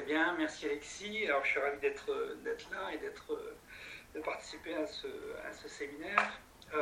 bien, merci Alexis. Alors je suis ravi d'être là et de participer à ce séminaire.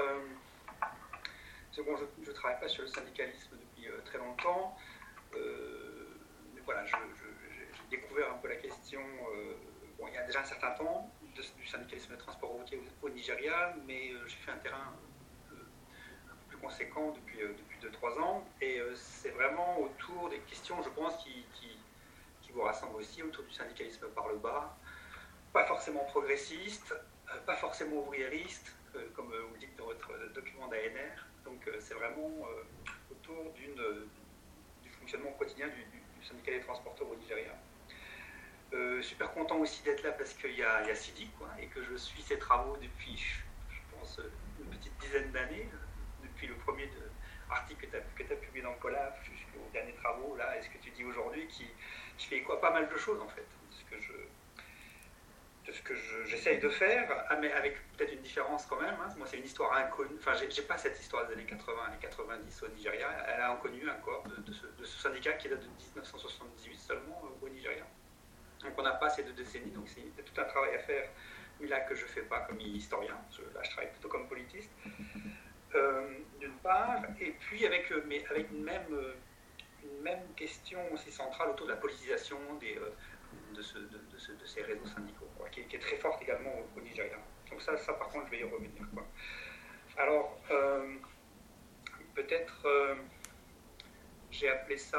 Bon, je ne travaille pas sur le syndicalisme depuis très longtemps, mais voilà, j'ai découvert un peu la question bon, il y a déjà un certain temps du syndicalisme de transport routier au Nigeria, mais j'ai fait un terrain un peu plus conséquent depuis 2-3 ans, et c'est vraiment autour des questions, je pense, qui vous rassemble aussi, autour du syndicalisme par le bas, pas forcément progressiste, pas forcément ouvriériste, comme vous le dites dans votre document d'ANR. Donc c'est vraiment autour du fonctionnement quotidien du syndicat des transporteurs au Nigeria. Super content aussi d'être là parce qu'il y a Sidi, quoi, et que je suis ses travaux depuis, je pense, une petite dizaine d'années, depuis le premier article que tu as publié dans le Colaf jusqu'aux derniers travaux, là, et ce que tu dis aujourd'hui, qui fait quoi, pas mal de choses en fait, de ce que j'essaye de faire, mais avec peut-être une différence quand même. Hein. Moi, c'est une histoire inconnue. Enfin, j'ai pas cette histoire des années 80 et 90 au Nigeria. Elle a inconnu encore de ce syndicat qui date de 1978 seulement au Nigeria. Donc, on n'a pas ces 2 décennies. Donc, c'est tout un travail à faire, mais là que je fais pas comme historien. Là, je travaille plutôt comme politiste. D'une part, et puis avec une même question aussi centrale autour de la politisation de ces réseaux syndicaux, quoi, qui est très forte également au Nigeria. Donc ça par contre, je vais y revenir, quoi. Alors, peut-être, j'ai appelé ça...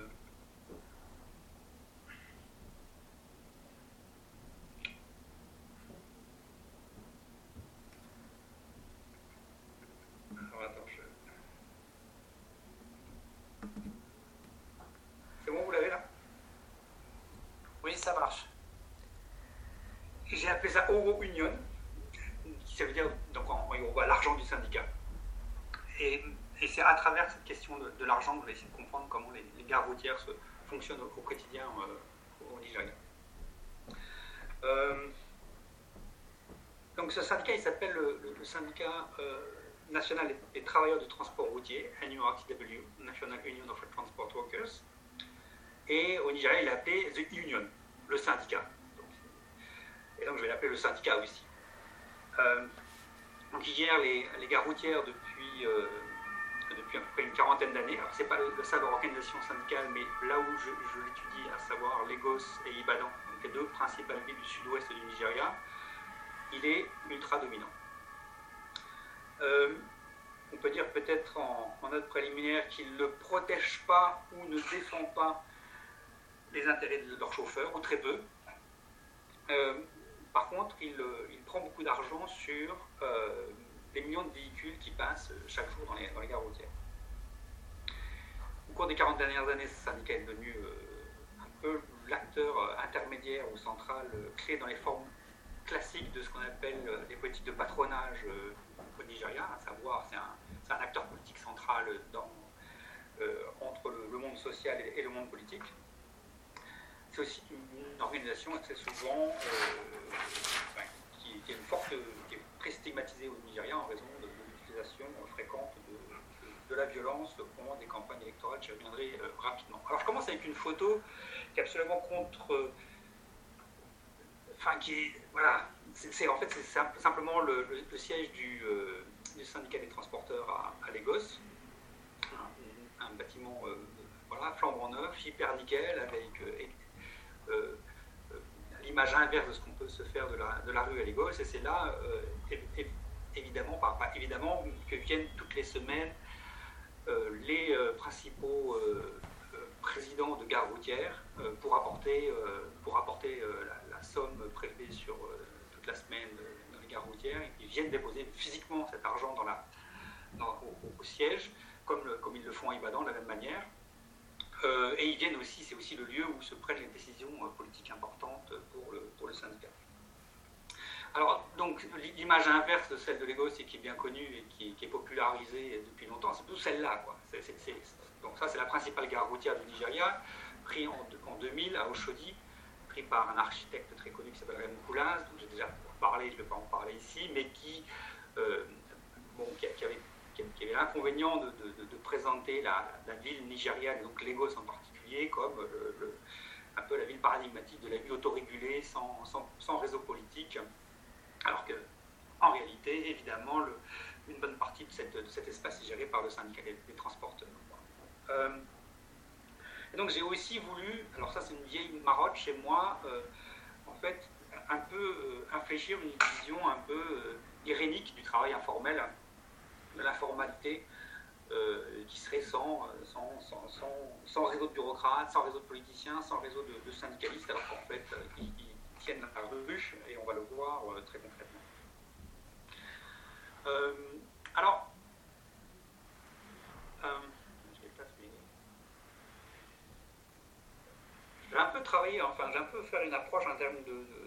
Alors, attends, C'est bon, vous l'avez là? Oui, ça marche. J'ai appelé ça Euro Union, ça veut dire, donc en Yoruba, l'argent du syndicat. Et c'est à travers cette question de l'argent que je vais essayer de comprendre comment les gares routières fonctionnent au quotidien au Nigeria. Donc ce syndicat, il s'appelle le syndicat national des travailleurs du transport routier, NURTW, National Union of Transport Workers. Et au Nigeria, il est appelé The Union, le syndicat. Et donc je vais l'appeler le syndicat aussi. Donc il gère les gares routières depuis à peu près une quarantaine d'années. Alors c'est pas le sein de l'organisation syndicale, mais là où je l'étudie, à savoir Lagos et Ibadan, donc les 2 principales villes du sud-ouest du Nigeria, il est ultra dominant. On peut dire peut-être en note préliminaire qu'il ne protège pas ou ne défend pas les intérêts de leurs chauffeurs, ou très peu. Par contre, il prend beaucoup d'argent sur les millions de véhicules qui passent chaque jour dans les gares routières. Au cours des 40 dernières années, ce syndicat est devenu un peu l'acteur intermédiaire ou central clé dans les formes classiques de ce qu'on appelle les politiques de patronage au Nigeria, à savoir c'est un acteur politique central entre le monde social et le monde politique. C'est aussi une organisation assez souvent qui est très stigmatisée au Nigeria en raison de l'utilisation fréquente de la violence au moment des campagnes électorales. J'y reviendrai rapidement. Alors je commence avec une photo qui est absolument contre... voilà, c'est simplement le siège du syndicat des transporteurs à Lagos. Un bâtiment flambant neuf, hyper nickel, avec... l'image inverse de ce qu'on peut se faire de la rue à Lagos, et c'est là, évidemment, pas évidemment, que viennent toutes les semaines les principaux présidents de gares routières pour apporter la somme prélevée sur toute la semaine dans les gares routières. Ils viennent déposer physiquement cet argent au siège, comme ils le font à Ibadan de la même manière. Et ils viennent aussi, c'est aussi le lieu où se prennent les décisions politiques importantes pour le syndicat. Alors, donc, l'image inverse de celle de Lagos, et qui est bien connue et qui est popularisée depuis longtemps, c'est plutôt celle-là, quoi. Donc ça, c'est la principale gare routière du Nigeria, pris en 2000 à Oshodi, pris par un architecte très connu qui s'appelle Raymond Koulaz, dont j'ai déjà parlé, je ne vais pas en parler ici, mais qui avait l'inconvénient de présenter la ville nigériane, donc Lagos en particulier, comme un peu la ville paradigmatique de la ville autorégulée sans réseau politique, alors que en réalité, évidemment, une bonne partie de cet espace est géré par le syndicat des transporteurs. Et donc j'ai aussi voulu, alors ça c'est une vieille marotte chez moi, en fait, un peu infléchir une vision un peu irénique du travail informel, de l'informalité, qui serait sans réseau de bureaucrates, sans réseau de politiciens, sans réseau de syndicalistes, alors qu'en fait, ils tiennent la rue, et on va le voir très concrètement. Alors, j'ai un peu travaillé, enfin, j'ai un peu fait une approche en termes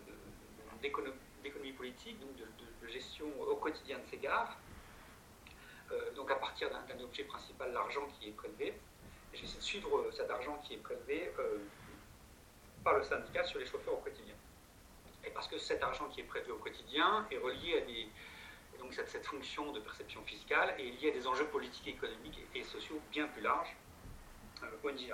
d'économie politique, donc de gestion au quotidien de ces gares. Donc à partir d'un objet principal, l'argent qui est prélevé. J'essaie de suivre cet argent qui est prélevé par le syndicat sur les chauffeurs au quotidien. Et parce que cet argent qui est prélevé au quotidien est relié à donc cette fonction de perception fiscale est liée à des enjeux politiques, économiques et sociaux bien plus larges au Nigeria.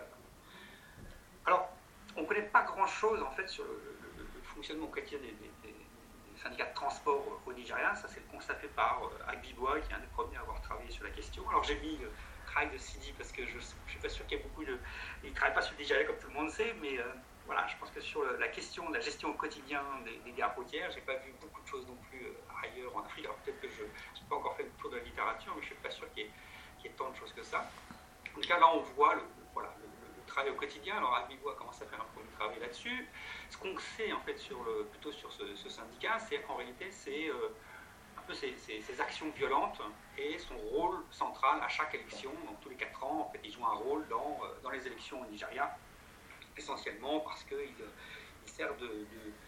Alors, on ne connaît pas grand-chose en fait sur le fonctionnement au quotidien des syndicats de transport au Nigeria. Ça, c'est le constat fait par Agbibois, qui est un des premiers à avoir travaillé sur la question. Alors, j'ai mis le travail de Sidi parce que je ne suis pas sûr qu'il y ait beaucoup de... Il ne travaille pas sur le Nigeria comme tout le monde sait, mais voilà, je pense que sur la question de la gestion au quotidien des gares routières, je n'ai pas vu beaucoup de choses non plus ailleurs en Afrique. Alors, peut-être que je n'ai pas encore fait le tour de la littérature, mais je ne suis pas sûr qu'il y ait tant de choses que ça. En tout cas, là, on voit le travail au quotidien. Alors, Agbibois commence à faire un premier travail là-dessus. Ce qu'on sait en fait plutôt sur ce syndicat, c'est en réalité c'est un peu ses actions violentes et son rôle central à chaque élection. Donc tous les 4 ans, en fait, il joue un rôle dans les élections au Nigeria, essentiellement parce qu'il sert de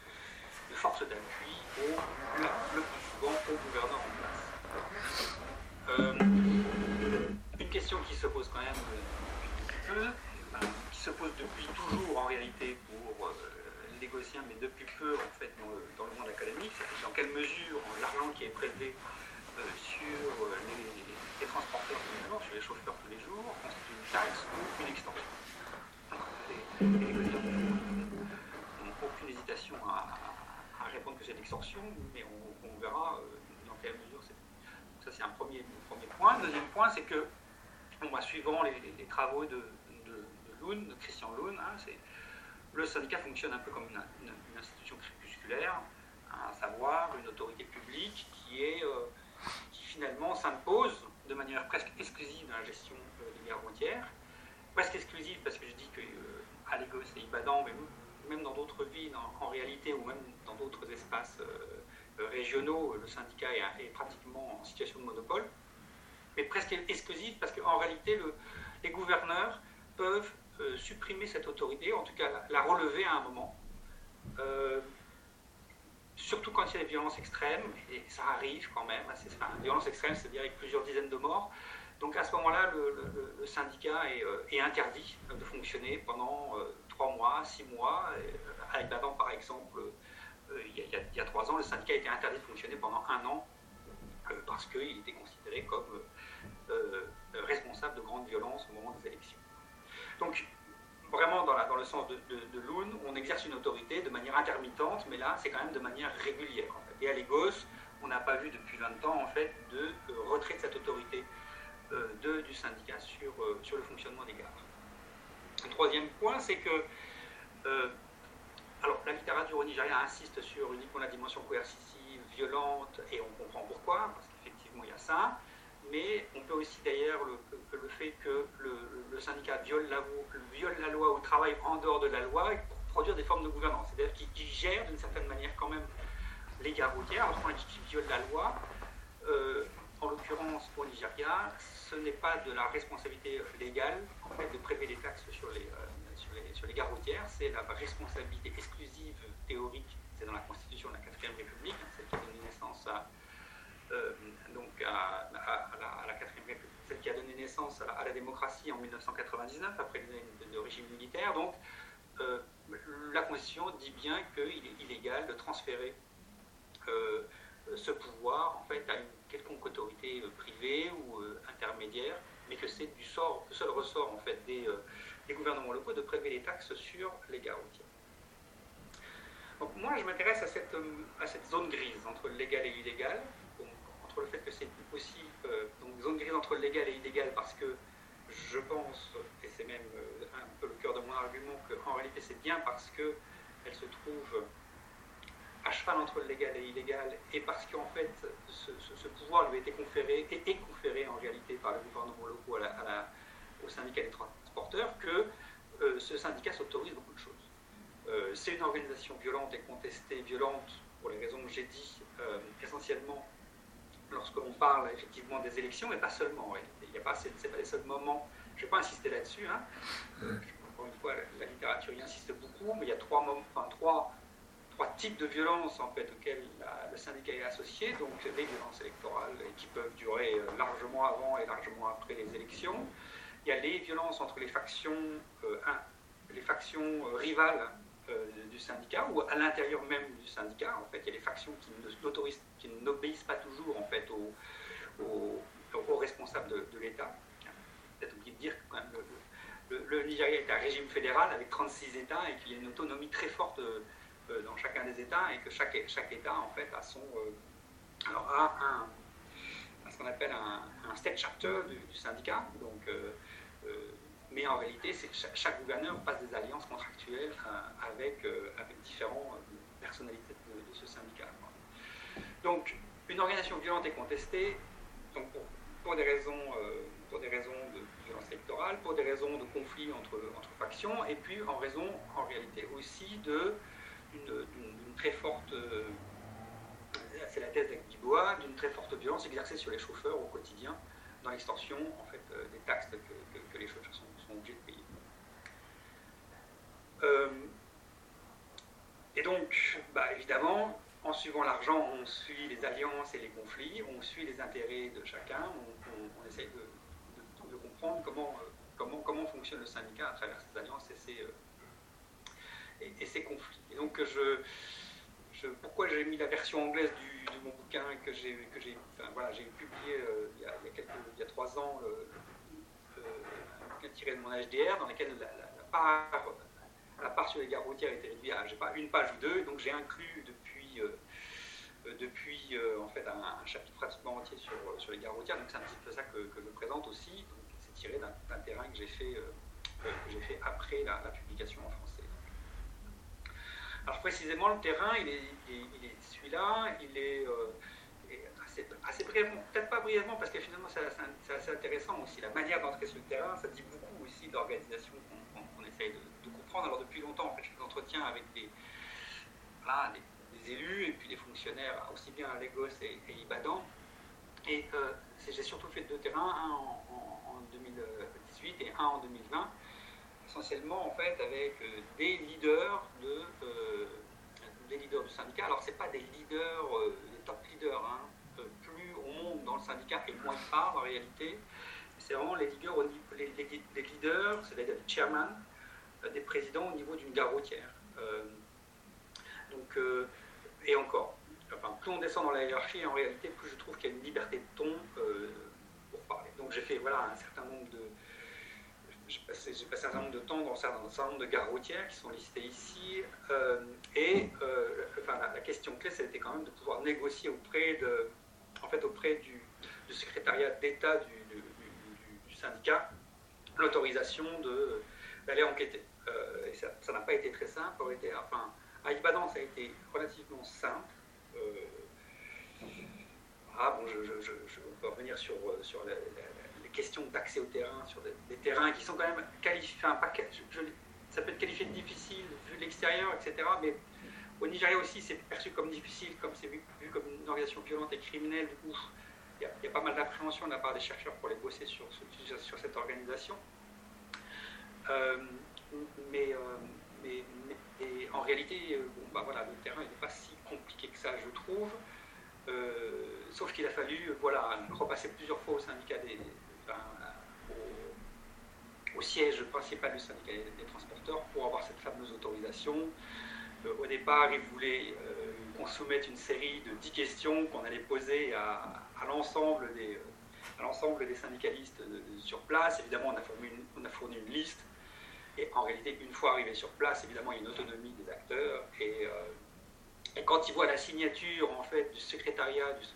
force d'appui le plus souvent au gouverneur en place. Une question qui se pose quand même depuis peu, qui se pose depuis toujours en réalité pour les négociants, mais depuis peu en fait dans le monde académique, c'est dans quelle mesure l'argent qui est prélevé sur les transporteurs tous les jours, sur les chauffeurs tous les jours, constitue une taxe ou une extorsion. Les négociants n'ont aucune hésitation à répondre que c'est une extorsion, mais on verra dans quelle mesure c'est. Donc ça c'est un premier point. Le deuxième point, c'est que suivant les travaux de Christian Loon, le syndicat fonctionne un peu comme une institution crépusculaire, à savoir une autorité publique qui finalement s'impose de manière presque exclusive dans la gestion des gares routières. Presque exclusive parce que je dis qu'à Lagos et Ibadan, mais même dans d'autres villes en réalité, ou même dans d'autres espaces régionaux, le syndicat est pratiquement en situation de monopole. Mais presque exclusive parce qu'en réalité, les gouverneurs peuvent supprimer cette autorité, en tout cas la relever à un moment, surtout quand il y a des violences extrêmes, et ça arrive quand même, violence extrême, c'est-à-dire avec plusieurs dizaines de morts. Donc à ce moment-là, le syndicat est interdit de fonctionner pendant 3 mois, 6 mois. À Ibadan, par exemple, il y a 3 ans, le syndicat a été interdit de fonctionner pendant 1 an parce qu'il était considéré comme responsable de grandes violences au moment des élections. Donc, vraiment, dans le sens de Loon, on exerce une autorité de manière intermittente, mais là, c'est quand même de manière régulière. En fait. Et à Lagos, on n'a pas vu depuis 20 ans, en fait, de retrait de cette autorité du syndicat sur le fonctionnement des gares. Un troisième point, c'est que alors, la littérature au Nigeria insiste sur uniquement la dimension coercitive, violente, et on comprend pourquoi, parce qu'effectivement, il y a ça. Mais on peut aussi d'ailleurs le fait que le syndicat viole la loi ou travaille en dehors de la loi pour produire des formes de gouvernance. C'est-à-dire qu'il gère d'une certaine manière quand même les gares routières. Lorsqu'on dit qu'il viole la loi, en l'occurrence au Nigeria, ce n'est pas de la responsabilité légale en fait, de prélever des taxes sur les gares routières, c'est la responsabilité exclusive théorique, c'est dans la Constitution de la 4ème République, celle qui a donné naissance à la 4ème République, celle qui a donné naissance à la démocratie en 1999, après les années de régime militaire. Donc, la Constitution dit bien qu'il est illégal de transférer ce pouvoir en fait, à une quelconque autorité privée ou intermédiaire, mais que c'est du seul ressort en fait, les gouvernements locaux de prélever les taxes sur les gares routières. Donc moi, je m'intéresse à cette zone grise entre le légal et l'illégal, entre le fait que c'est aussi donc zone grise entre le légal et l'illégal, parce que je pense, et c'est même un peu le cœur de mon argument, qu'en réalité c'est bien parce qu'elle se trouve à cheval entre le légal et l'illégal, et parce qu'en fait ce pouvoir lui a été conféré, et est conféré en réalité par les gouvernements locaux au syndicat des transporteurs, que ce syndicat s'autorise beaucoup de choses. C'est une organisation violente et contestée, violente pour les raisons que j'ai dit, essentiellement lorsqu'on parle effectivement des élections, mais pas seulement en réalité. Ce n'est pas les seuls moments, je ne vais pas insister là-dessus, hein. Encore une fois, la littérature y insiste beaucoup, mais il y a trois types de violences en fait, auxquelles le syndicat est associé, donc les violences électorales qui peuvent durer largement avant et largement après les élections. Il y a les violences entre les factions rivales du syndicat, ou à l'intérieur même du syndicat. En fait, il y a des factions qui n'obéissent pas toujours en fait, aux responsables de l'État. Peut-être oublié de dire que quand même, le Nigeria est un régime fédéral avec 36 États et qu'il y a une autonomie très forte dans chacun des États, et que chaque État en fait a ce qu'on appelle un state chapter du syndicat. Donc, mais en réalité, chaque gouverneur passe des alliances contractuelles avec différentes personnalités de ce syndicat. Donc, une organisation violente et contestée, donc pour des raisons de violence électorale, pour des raisons de conflit entre factions, et puis en raison, en réalité, aussi d'une très forte, c'est la thèse d'Agbiboa, d'une très forte violence exercée sur les chauffeurs au quotidien, dans l'extorsion en fait, des taxes que les chauffeurs sont obligés de payer. Et donc, évidemment, en suivant l'argent, on suit les alliances et les conflits, on suit les intérêts de chacun, on essaye de comprendre comment fonctionne le syndicat à travers ces alliances et ces conflits. Et donc, pourquoi j'ai mis la version anglaise de mon bouquin que j'ai publié il y a 3 ans, un bouquin tiré de mon HDR, dans lequel la part sur les gares routières était réduite à, une page ou deux, donc j'ai inclus depuis en fait un chapitre pratiquement entier sur les gares routières, donc c'est un petit peu ça que je présente aussi. C'est tiré d'un terrain que j'ai fait après la publication en français. Alors précisément, le terrain, il est celui-là, il est assez brièvement, peut-être pas brièvement, parce que finalement c'est assez intéressant aussi, la manière d'entrer sur le terrain, ça dit beaucoup aussi de l'organisation qu'on essaye de comprendre. Alors depuis longtemps, en fait, je fais des entretiens avec des élus et puis des fonctionnaires, aussi bien à Lagos et Ibadan, et j'ai surtout fait 2 terrains, un en 2018 et un en 2020, essentiellement en fait avec des leaders du syndicat. Alors c'est pas des leaders, des top leaders, hein. Plus on monte dans le syndicat et moins ils parlent en réalité. C'est vraiment les leaders, c'est-à-dire les chairman, des présidents au niveau d'une gare routière. Et encore, plus on descend dans la hiérarchie, en réalité, plus je trouve qu'il y a une liberté de ton pour parler. Donc j'ai fait un certain nombre j'ai passé un certain nombre de temps dans un certain nombre de gares routières qui sont listées ici, la question clé, c'était quand même de pouvoir négocier auprès du secrétariat d'État du syndicat l'autorisation d'aller enquêter. Et ça n'a pas été très simple. À Ibadan, ça a été relativement simple. On peut revenir sur les questions d'accès au terrain, sur des terrains qui sont quand même qualifiés, ça peut être qualifié de difficile vu de l'extérieur, etc. Mais au Nigeria aussi, c'est perçu comme difficile, comme c'est vu comme une organisation violente et criminelle. Du coup, il y a pas mal d'appréhension de la part des chercheurs pour les bosser sur cette organisation. Mais en réalité, le terrain n'est pas si compliqué que ça, je trouve. Sauf qu'il a fallu repasser plusieurs fois au syndicat au siège principal du syndicat des transporteurs pour avoir cette fameuse autorisation. Au départ, ils voulaient qu'on soumette une série de 10 questions qu'on allait poser à l'ensemble des syndicalistes sur place. Évidemment, on a fourni une liste. Et en réalité, une fois arrivé sur place, évidemment, il y a une autonomie des acteurs. Et quand ils voient la signature en fait, du secrétariat du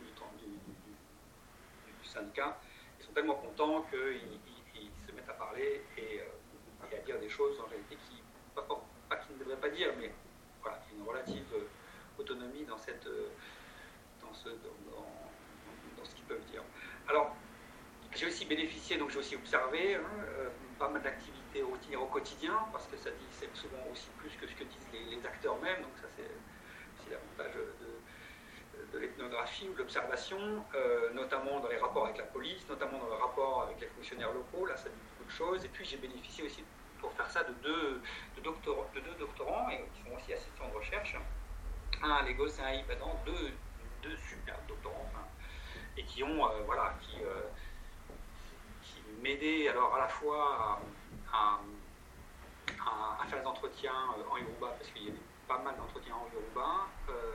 syndicat, ils sont tellement contents qu'ils se mettent à parler et à dire des choses en réalité qui, pas qu'ils ne devraient pas dire, mais voilà, il y a une relative autonomie dans, dans ce qu'ils peuvent dire. Alors, j'ai aussi bénéficié, donc j'ai aussi observé pas mal d'activités routinières au quotidien, parce que ça dit souvent aussi plus que ce que disent les acteurs eux-mêmes, donc ça c'est aussi l'avantage de l'ethnographie ou de l'observation, notamment dans les rapports avec la police, notamment dans le rapport avec les fonctionnaires locaux, là ça dit beaucoup de choses, et puis j'ai bénéficié aussi pour faire ça de deux doctorants qui sont aussi assistants de recherche, un à Lagos et un à Ibadan, deux super doctorants, enfin, et qui ont, voilà, qui m'aidaient alors à la fois à faire des entretiens en Yoruba, parce qu'il y avait pas mal d'entretiens en Yoruba,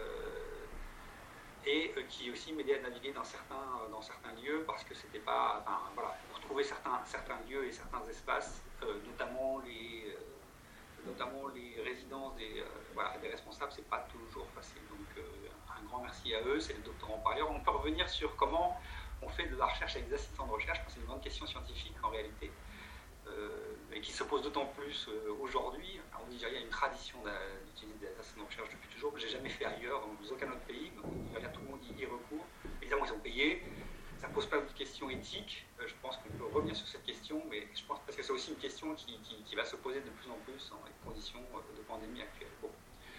et qui aussi m'aidaient à naviguer dans certains lieux, parce que c'était pas, enfin, voilà, pour trouver certains lieux et certains espaces, notamment les résidences des responsables, c'est pas toujours facile. Donc un grand merci à eux, c'est les doctorants par ailleurs. On peut revenir sur comment on fait de la recherche avec des assistants de recherche, parce que c'est une grande question scientifique en réalité, et qui se pose d'autant plus aujourd'hui. Au Nigeria, il y a une tradition d'utiliser des assistants de recherche depuis toujours, que j'ai jamais fait ailleurs, dans aucun autre pays. Donc, au Nigeria, tout le monde y recourt. Évidemment, ils ont payé. Ça pose pas de questions éthiques. Je pense qu'on peut revenir sur cette question, mais je pense parce que c'est aussi une question qui va se poser de plus en plus dans les conditions de pandémie actuelles. Bon.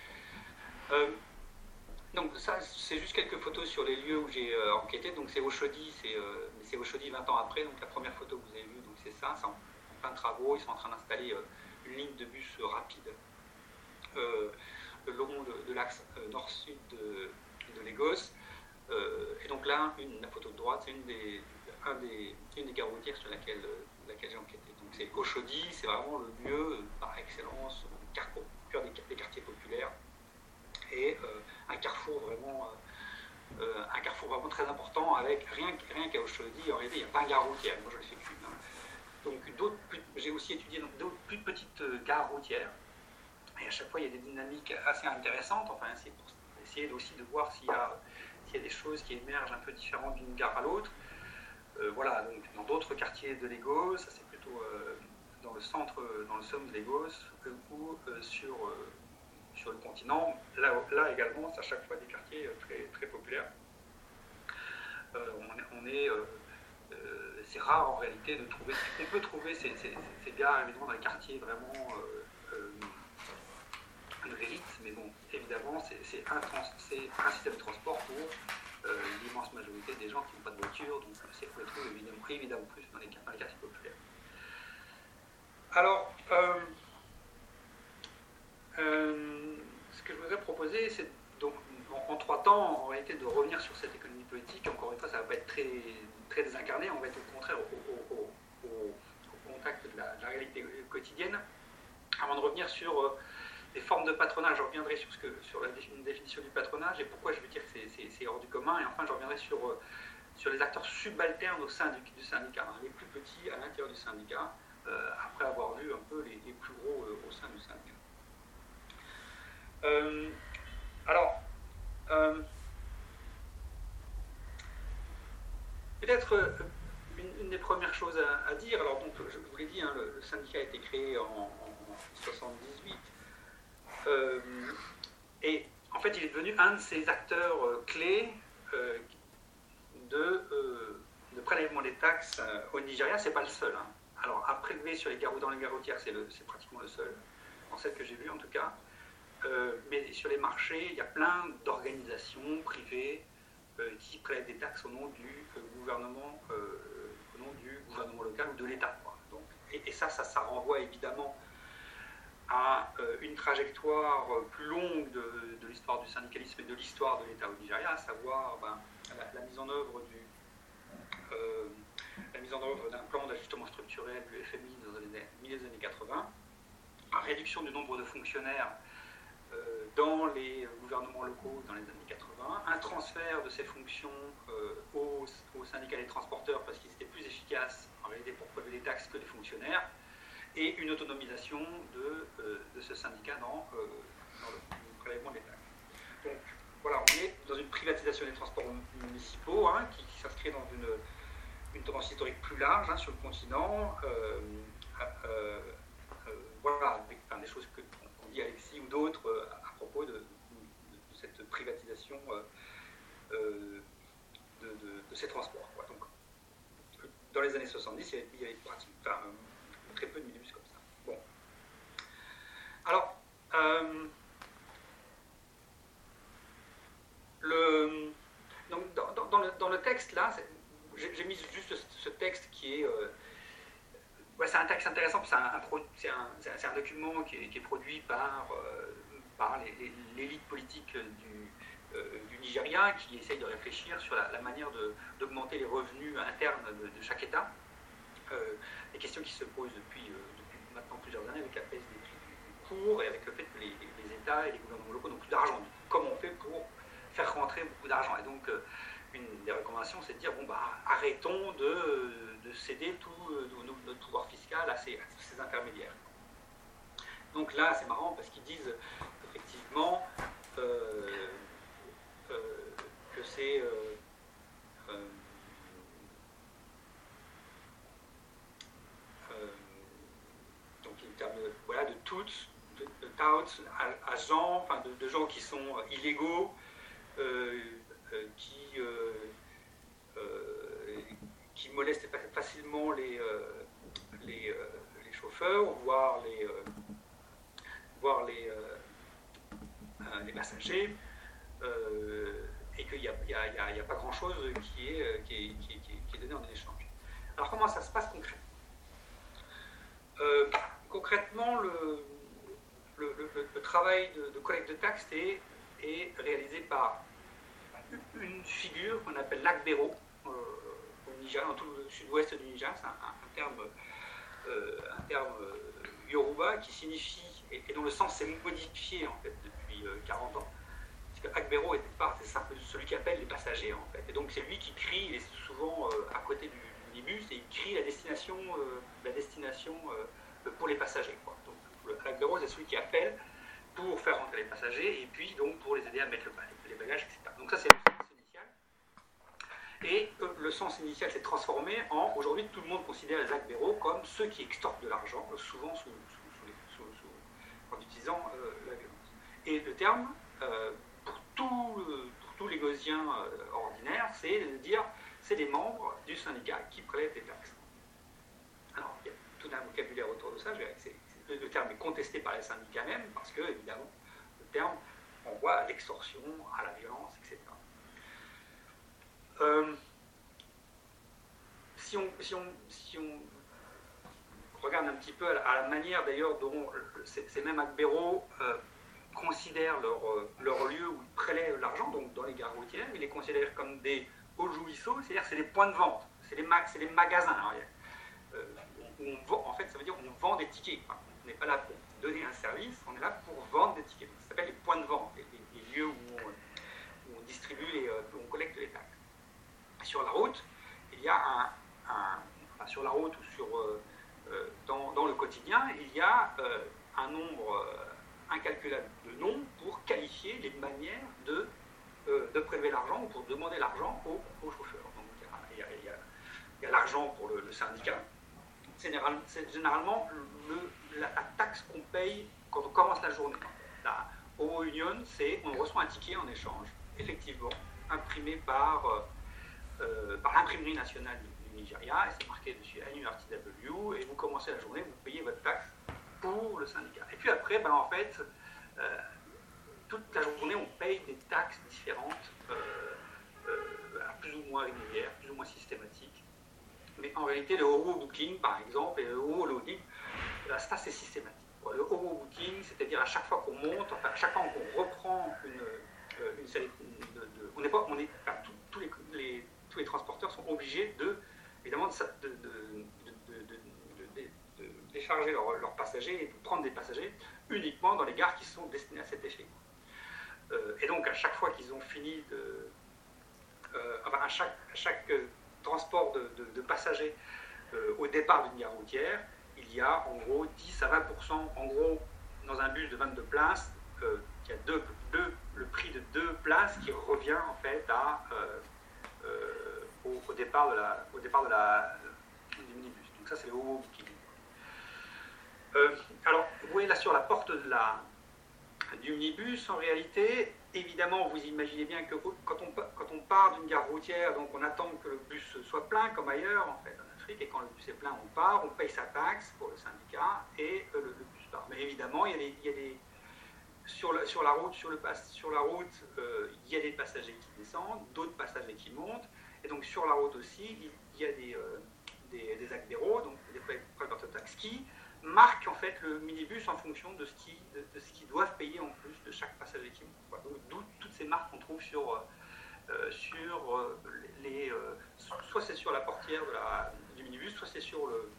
Donc ça, c'est juste quelques photos sur les lieux où j'ai enquêté. Donc c'est Oshodi, c'est Oshodi 20 ans après. Donc la première photo que vous avez vue, donc c'est ça. C'est en plein de travaux. Ils sont en train d'installer une ligne de bus rapide le long de l'axe nord-sud de Lagos. Et donc là, la photo de droite, c'est une des gares routières sur laquelle j'ai enquêté. Donc c'est Oshodi, c'est vraiment le lieu par excellence, au cœur des quartiers populaires. Et un carrefour vraiment très important, avec rien qu'à Oshodi, en réalité, il n'y a pas une gare routière, moi je le fais qu'une. Donc j'ai aussi étudié d'autres plus petites gares routières, et à chaque fois il y a des dynamiques assez intéressantes, enfin c'est pour essayer aussi de voir s'il y a des choses qui émergent un peu différentes d'une gare à l'autre. Voilà, donc dans d'autres quartiers de Lagos, ça c'est plutôt dans le centre, dans le somme de Lagos, ou sur le continent. Là également, c'est à chaque fois des quartiers très, très populaires. C'est rare en réalité de trouver. On peut trouver ces gares évidemment dans les quartiers vraiment de l'élite, mais bon, évidemment, c'est un système de transport pour l'immense majorité des gens qui n'ont pas de voiture, donc c'est pour les trouver évidemment plus dans les quartiers populaires. Alors, ce que je voudrais proposer, c'est donc en 3 temps, en réalité, de revenir sur cette économie politique. Encore une fois, ça ne va pas être très, très désincarné, on va être au contraire au contact de la réalité quotidienne. Avant de revenir sur les formes de patronage, je reviendrai sur la définition du patronage et pourquoi je veux dire que c'est hors du commun. Et enfin, je reviendrai sur les acteurs subalternes au sein du syndicat, hein, les plus petits à l'intérieur du syndicat, après avoir vu un peu les plus gros au sein du syndicat. Alors, peut-être une des premières choses à dire, alors donc, je vous l'ai dit, hein, le syndicat a été créé en 1978, et en fait il est devenu un de ces acteurs clés de prélèvement des taxes au Nigeria. C'est pas le seul, hein. Alors à prélever sur dans les gares routières, c'est pratiquement le seul, dans celle que j'ai vue en tout cas. Mais sur les marchés, il y a plein d'organisations privées qui prélèvent des taxes au nom du gouvernement local ou de l'État. Et ça renvoie évidemment à une trajectoire plus longue de l'histoire du syndicalisme et de l'histoire de l'État au Nigeria, à savoir la mise en œuvre d'un plan d'ajustement structurel du FMI dans les milieu des années 80, la réduction du nombre de fonctionnaires dans les gouvernements locaux dans les années 80, un transfert de ces fonctions aux syndicats des transporteurs parce qu'ils étaient plus efficaces en réalité pour prélever les taxes que les fonctionnaires, et une autonomisation de ce syndicat dans le prélèvement des taxes. Donc voilà, on est dans une privatisation des transports municipaux qui s'inscrit dans une tendance historique plus large sur le continent. Voilà, des choses qu'on dit Alexis ou d'autres à propos de cette privatisation de ces transports. Quoi. Donc, dans les années 70, il y avait très peu de minibus comme ça. Bon. Alors, donc, dans le texte, là, j'ai mis juste ce texte qui est... c'est un texte intéressant, c'est un document qui est produit par l'élite politique du Nigeria, qui essaye de réfléchir sur la manière d'augmenter les revenus internes de chaque État. Les questions qui se posent depuis maintenant plusieurs années avec la baisse des prix du cours et avec le fait que les États et les gouvernements locaux n'ont plus d'argent. Comment on fait pour faire rentrer beaucoup d'argent? Et donc, une des recommandations, c'est de dire, arrêtons de céder tout notre pouvoir fiscal à ces intermédiaires. Donc là, c'est marrant parce qu'ils disent effectivement que c'est donc une terme de touts, de touts, agents, de gens qui sont illégaux, qui molestent facilement les chauffeurs, voire les passagers, et qu'il n'y a pas grand-chose qui est donné en échange. Alors comment ça se passe concrètement? Concrètement, le travail de collecte de taxes est réalisé par une figure qu'on appelle l'Agbero au Niger, dans tout le sud-ouest du Niger. C'est un terme yoruba qui signifie, et dont le sens s'est modifié en fait depuis 40 ans. Parce que Agbero c'est celui qui appelle les passagers en fait. Et donc c'est lui qui crie, il est souvent à côté du minibus, et il crie la destination pour les passagers. Quoi. Donc l'Agbero, c'est celui qui appelle pour faire rentrer les passagers et puis donc pour les aider à mettre les bagages, etc. Donc ça c'est le sens initial. Et le sens initial s'est transformé en, aujourd'hui tout le monde considère les Agbero comme ceux qui extorquent de l'argent, souvent en utilisant la violence. Et le terme, pour tous les Gaussiens ordinaires, c'est de dire c'est les membres du syndicat qui prélèvent des taxes. Alors il y a tout un vocabulaire autour de ça, le terme est contesté par les syndicats même, parce que, évidemment, le terme renvoie à l'extorsion, à la violence, etc. Si on regarde un petit peu à la manière, d'ailleurs, dont ces mêmes Agbero considèrent leur lieu où ils prélèvent l'argent, donc dans les gares routières, ils les considèrent comme des ojuiso, c'est-à-dire c'est des points de vente, c'est des magasins. En fait, ça veut dire qu'on vend des tickets. On n'est pas là pour donner un service, on est là pour vendre des tickets. Ça s'appelle les points de vente, les lieux où on distribue où on collecte les taxes. Sur la route, il y a sur la route ou dans le quotidien, il y a un nombre incalculable de noms pour qualifier les manières de prélever l'argent ou pour demander l'argent aux chauffeurs. Donc il y a l'argent pour le syndicat. C'est généralement la taxe qu'on paye quand on commence la journée. La Homo Union, c'est on reçoit un ticket en échange, effectivement, imprimé par l'imprimerie nationale du Nigeria, et c'est marqué dessus NURTW, et vous commencez la journée, vous payez votre taxe pour le syndicat. Et puis après, en fait, toute la journée, on paye des taxes différentes, plus ou moins régulières, plus ou moins systématiques. Mais en réalité, le overbooking, par exemple, et le overloading, ça c'est systématique. Le overbooking, c'est-à-dire à chaque fois qu'on monte, à chaque fois qu'on reprend une série tous les transporteurs sont obligés évidemment de décharger leurs passagers et de prendre des passagers uniquement dans les gares qui sont destinées à cet effet. Et donc à chaque fois qu'ils ont fini à chaque transport de passagers au départ d'une gare routière, il y a en gros 10 à 20%, en gros, dans un bus de 22 places, il y a le prix de 2 places qui revient en fait au départ du minibus. Donc ça, c'est le haut qui alors, vous voyez là sur la porte du minibus, en réalité, évidemment, vous imaginez bien que quand on part d'une gare routière, donc on attend que le bus soit plein, comme ailleurs, en fait, en Afrique, et quand le bus est plein, on part, on paye sa taxe pour le syndicat, et le bus part. Mais évidemment, il y a des sur la route, il y a des passagers qui descendent, d'autres passagers qui montent, et donc sur la route aussi, il y a des actes donc des préparatoires de taxes qui marquent en fait le minibus en fonction de ce qu'ils doivent payer en plus de chaque passager qui monte. Voilà. D'où toutes ces marques qu'on trouve soit c'est sur la portière du minibus, soit c'est sur le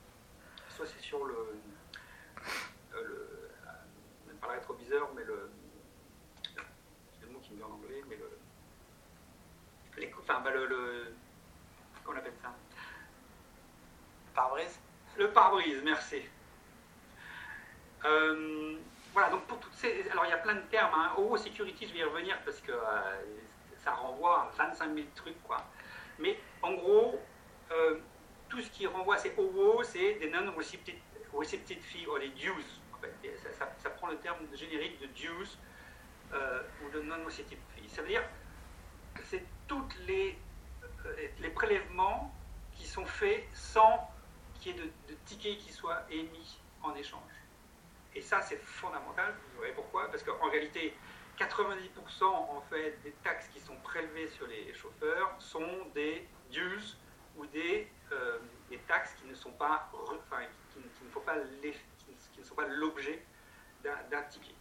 pas le rétroviseur, mais c'est le mot qui me vient en anglais, mais comment on appelle ça? Pare-brise. Le pare-brise, merci. Voilà, donc pour toutes ces... Alors il y a plein de termes, hein. OO Security, je vais y revenir parce que ça renvoie à 25 000 trucs, quoi. Mais en gros, tout ce qui renvoie à ces OO, c'est des non-receipted fees, ou des dues. En fait. Et ça prend le terme générique de dues ou de non-receipted fees. Ça veut dire que c'est tous les prélèvements qui sont faits sans qu'il y ait de tickets qui soient émis en échange. Et ça, c'est fondamental. Vous verrez pourquoi. Parce qu'en réalité, 90% en fait, des taxes qui sont prélevées sur les chauffeurs sont des dues ou des taxes qui ne sont pas, qui ne sont pas l'objet d'un ticket.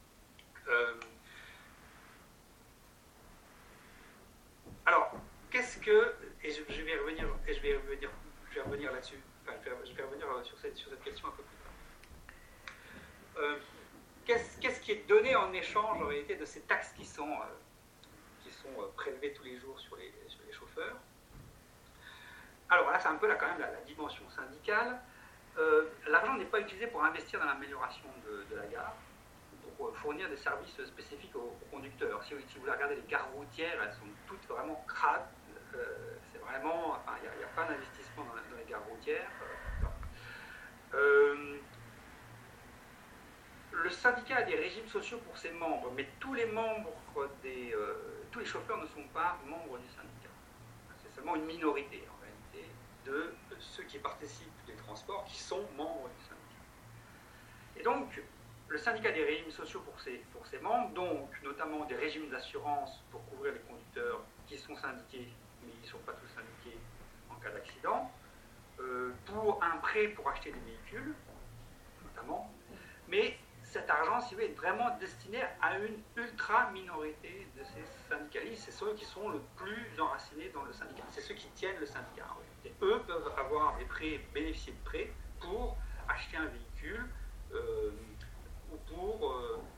Alors, qu'est-ce que... Et je vais revenir là-dessus. Enfin, je vais revenir sur cette question un peu plus tard. Qu'est-ce qui est donné en échange en réalité de ces taxes qui sont prélevées tous les jours sur les chauffeurs? Alors là, c'est un peu quand même la dimension syndicale. L'argent n'est pas utilisé pour investir dans l'amélioration de la gare, pour fournir des services spécifiques aux conducteurs. Si vous regardez les gares routières, elles sont toutes vraiment crades. C'est vraiment, enfin, il n'y a pas d'investissement dans les gares routières. Le syndicat a des régimes sociaux pour ses membres, mais tous les chauffeurs ne sont pas membres du syndicat. C'est seulement une minorité, en réalité, de ceux qui participent des transports qui sont membres du syndicat. Et donc, le syndicat a des régimes sociaux pour ses membres, donc notamment des régimes d'assurance pour couvrir les conducteurs qui sont syndiqués, mais ils ne sont pas tous syndiqués en cas d'accident, pour un prêt pour acheter des véhicules, notamment, mais cet argent, si vous voulez, est vraiment destiné à une ultra-minorité de ces syndicalistes. C'est ceux qui sont le plus enracinés dans le syndicat. C'est ceux qui tiennent le syndicat. Et eux peuvent avoir des prêts, bénéficier de prêts pour acheter un véhicule ou pour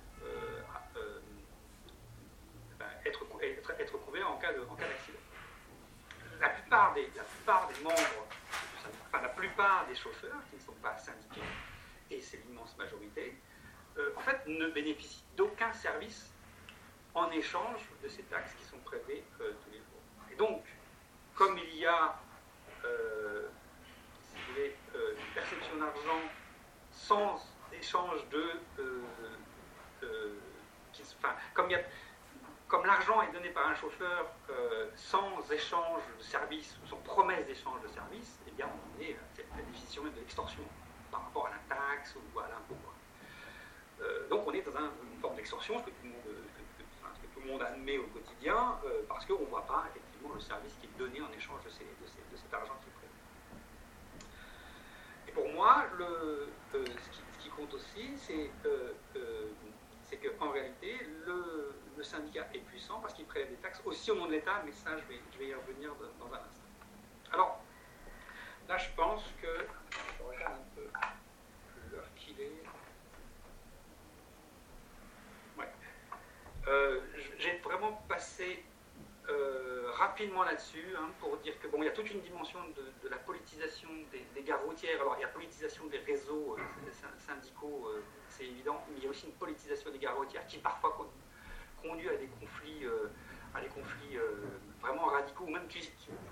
être couverts en cas d'accident. La plupart des membres, enfin la plupart des chauffeurs qui ne sont pas syndiqués, et c'est l'immense majorité, en fait, ne bénéficient d'aucun service en échange de ces taxes qui sont prélevées tous les jours. Et donc, comme il y a, si vous voulez, une perception d'argent sans échange comme l'argent est donné par un chauffeur sans échange de service ou sans promesse d'échange de service, eh bien, on est la définition de l'extorsion par rapport à la taxe ou à l'impôt. Donc on est dans une forme d'extorsion, ce que tout le monde admet au quotidien, parce qu'on ne voit pas effectivement le service qui est donné en échange de cet argent qui est prévu. Et pour moi, ce qui compte aussi, c'est qu'en réalité, le syndicat est puissant parce qu'il prélève des taxes aussi au nom de l'État, mais ça, je vais y revenir dans un instant. Alors, là, je pense que... Je regarde un peu l'heure qu'il est... J'ai vraiment passé rapidement là-dessus, pour dire que il y a toute une dimension de la politisation des gares routières. Alors il y a politisation des réseaux syndicaux, c'est évident, mais il y a aussi une politisation des gares routières qui parfois conduit à des conflits, vraiment radicaux, ou même qui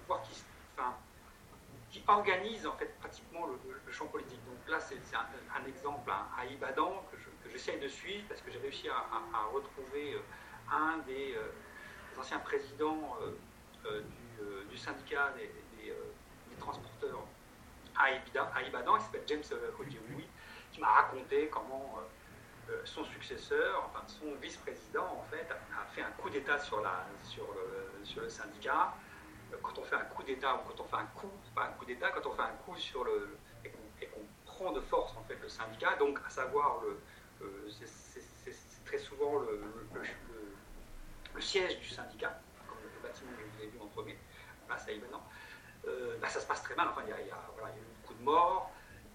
organisent en fait pratiquement le champ politique. Donc là c'est un exemple à Ibadan que j'essaye de suivre parce que j'ai réussi à retrouver un des anciens présidents du syndicat des transporteurs à Ibadan, il s'appelle James Ojewi, qui m'a raconté comment son successeur, enfin son vice-président en fait, a fait un coup d'État sur le syndicat. Quand on fait un coup d'État, ou quand on fait un coup, pas un coup d'État, quand on fait un coup et qu'on prend de force en fait le syndicat, donc à savoir c'est très souvent le siège du syndicat, comme le bâtiment que vous avez vu en premier, place à Ibadan, ça se passe très mal. Enfin, il y a eu beaucoup de morts.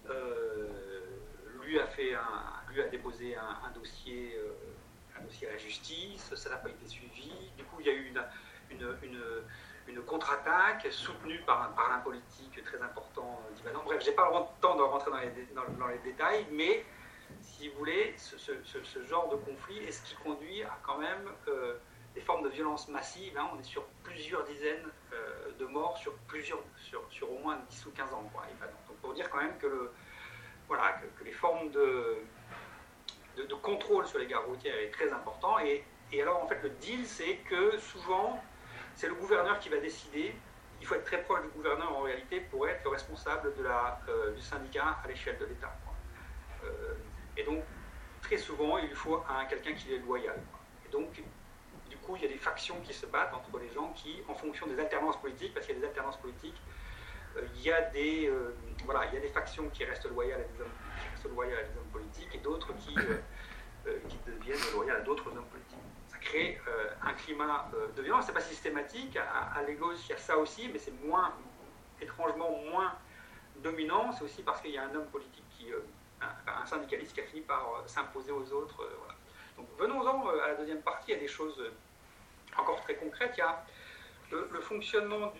Lui a déposé un dossier à la justice, ça n'a pas été suivi. Du coup, il y a eu une contre-attaque soutenue par un politique très important d'Ibadan. Bref, je n'ai pas le temps de rentrer dans les détails, mais si vous voulez, ce genre de conflit est ce qui conduit à quand même des formes de violence massive. On est sur plusieurs dizaines de morts sur au moins 10 ou 15 ans. Donc pour dire quand même que les formes de contrôle sur les gares routières est très important. Et alors en fait le deal c'est que souvent c'est le gouverneur qui va décider. Il faut être très proche du gouverneur en réalité pour être le responsable du syndicat à l'échelle de l'État. Et donc très souvent il faut quelqu'un qui est loyal. Et donc du coup il y a des factions qui se battent entre les gens qui, en fonction des alternances politiques, parce qu'il y a des alternances politiques, il y a des factions qui restent loyales à des hommes politiques et d'autres qui deviennent loyales à d'autres hommes politiques. Ça crée un climat de violence. C'est pas systématique. À Lagos, il y a ça aussi, mais c'est étrangement moins dominant. C'est aussi parce qu'il y a un homme politique un syndicaliste qui a fini par s'imposer aux autres. Voilà. Donc venons-en à la deuxième partie. Il y a des choses encore très concrètes. Il y a le fonctionnement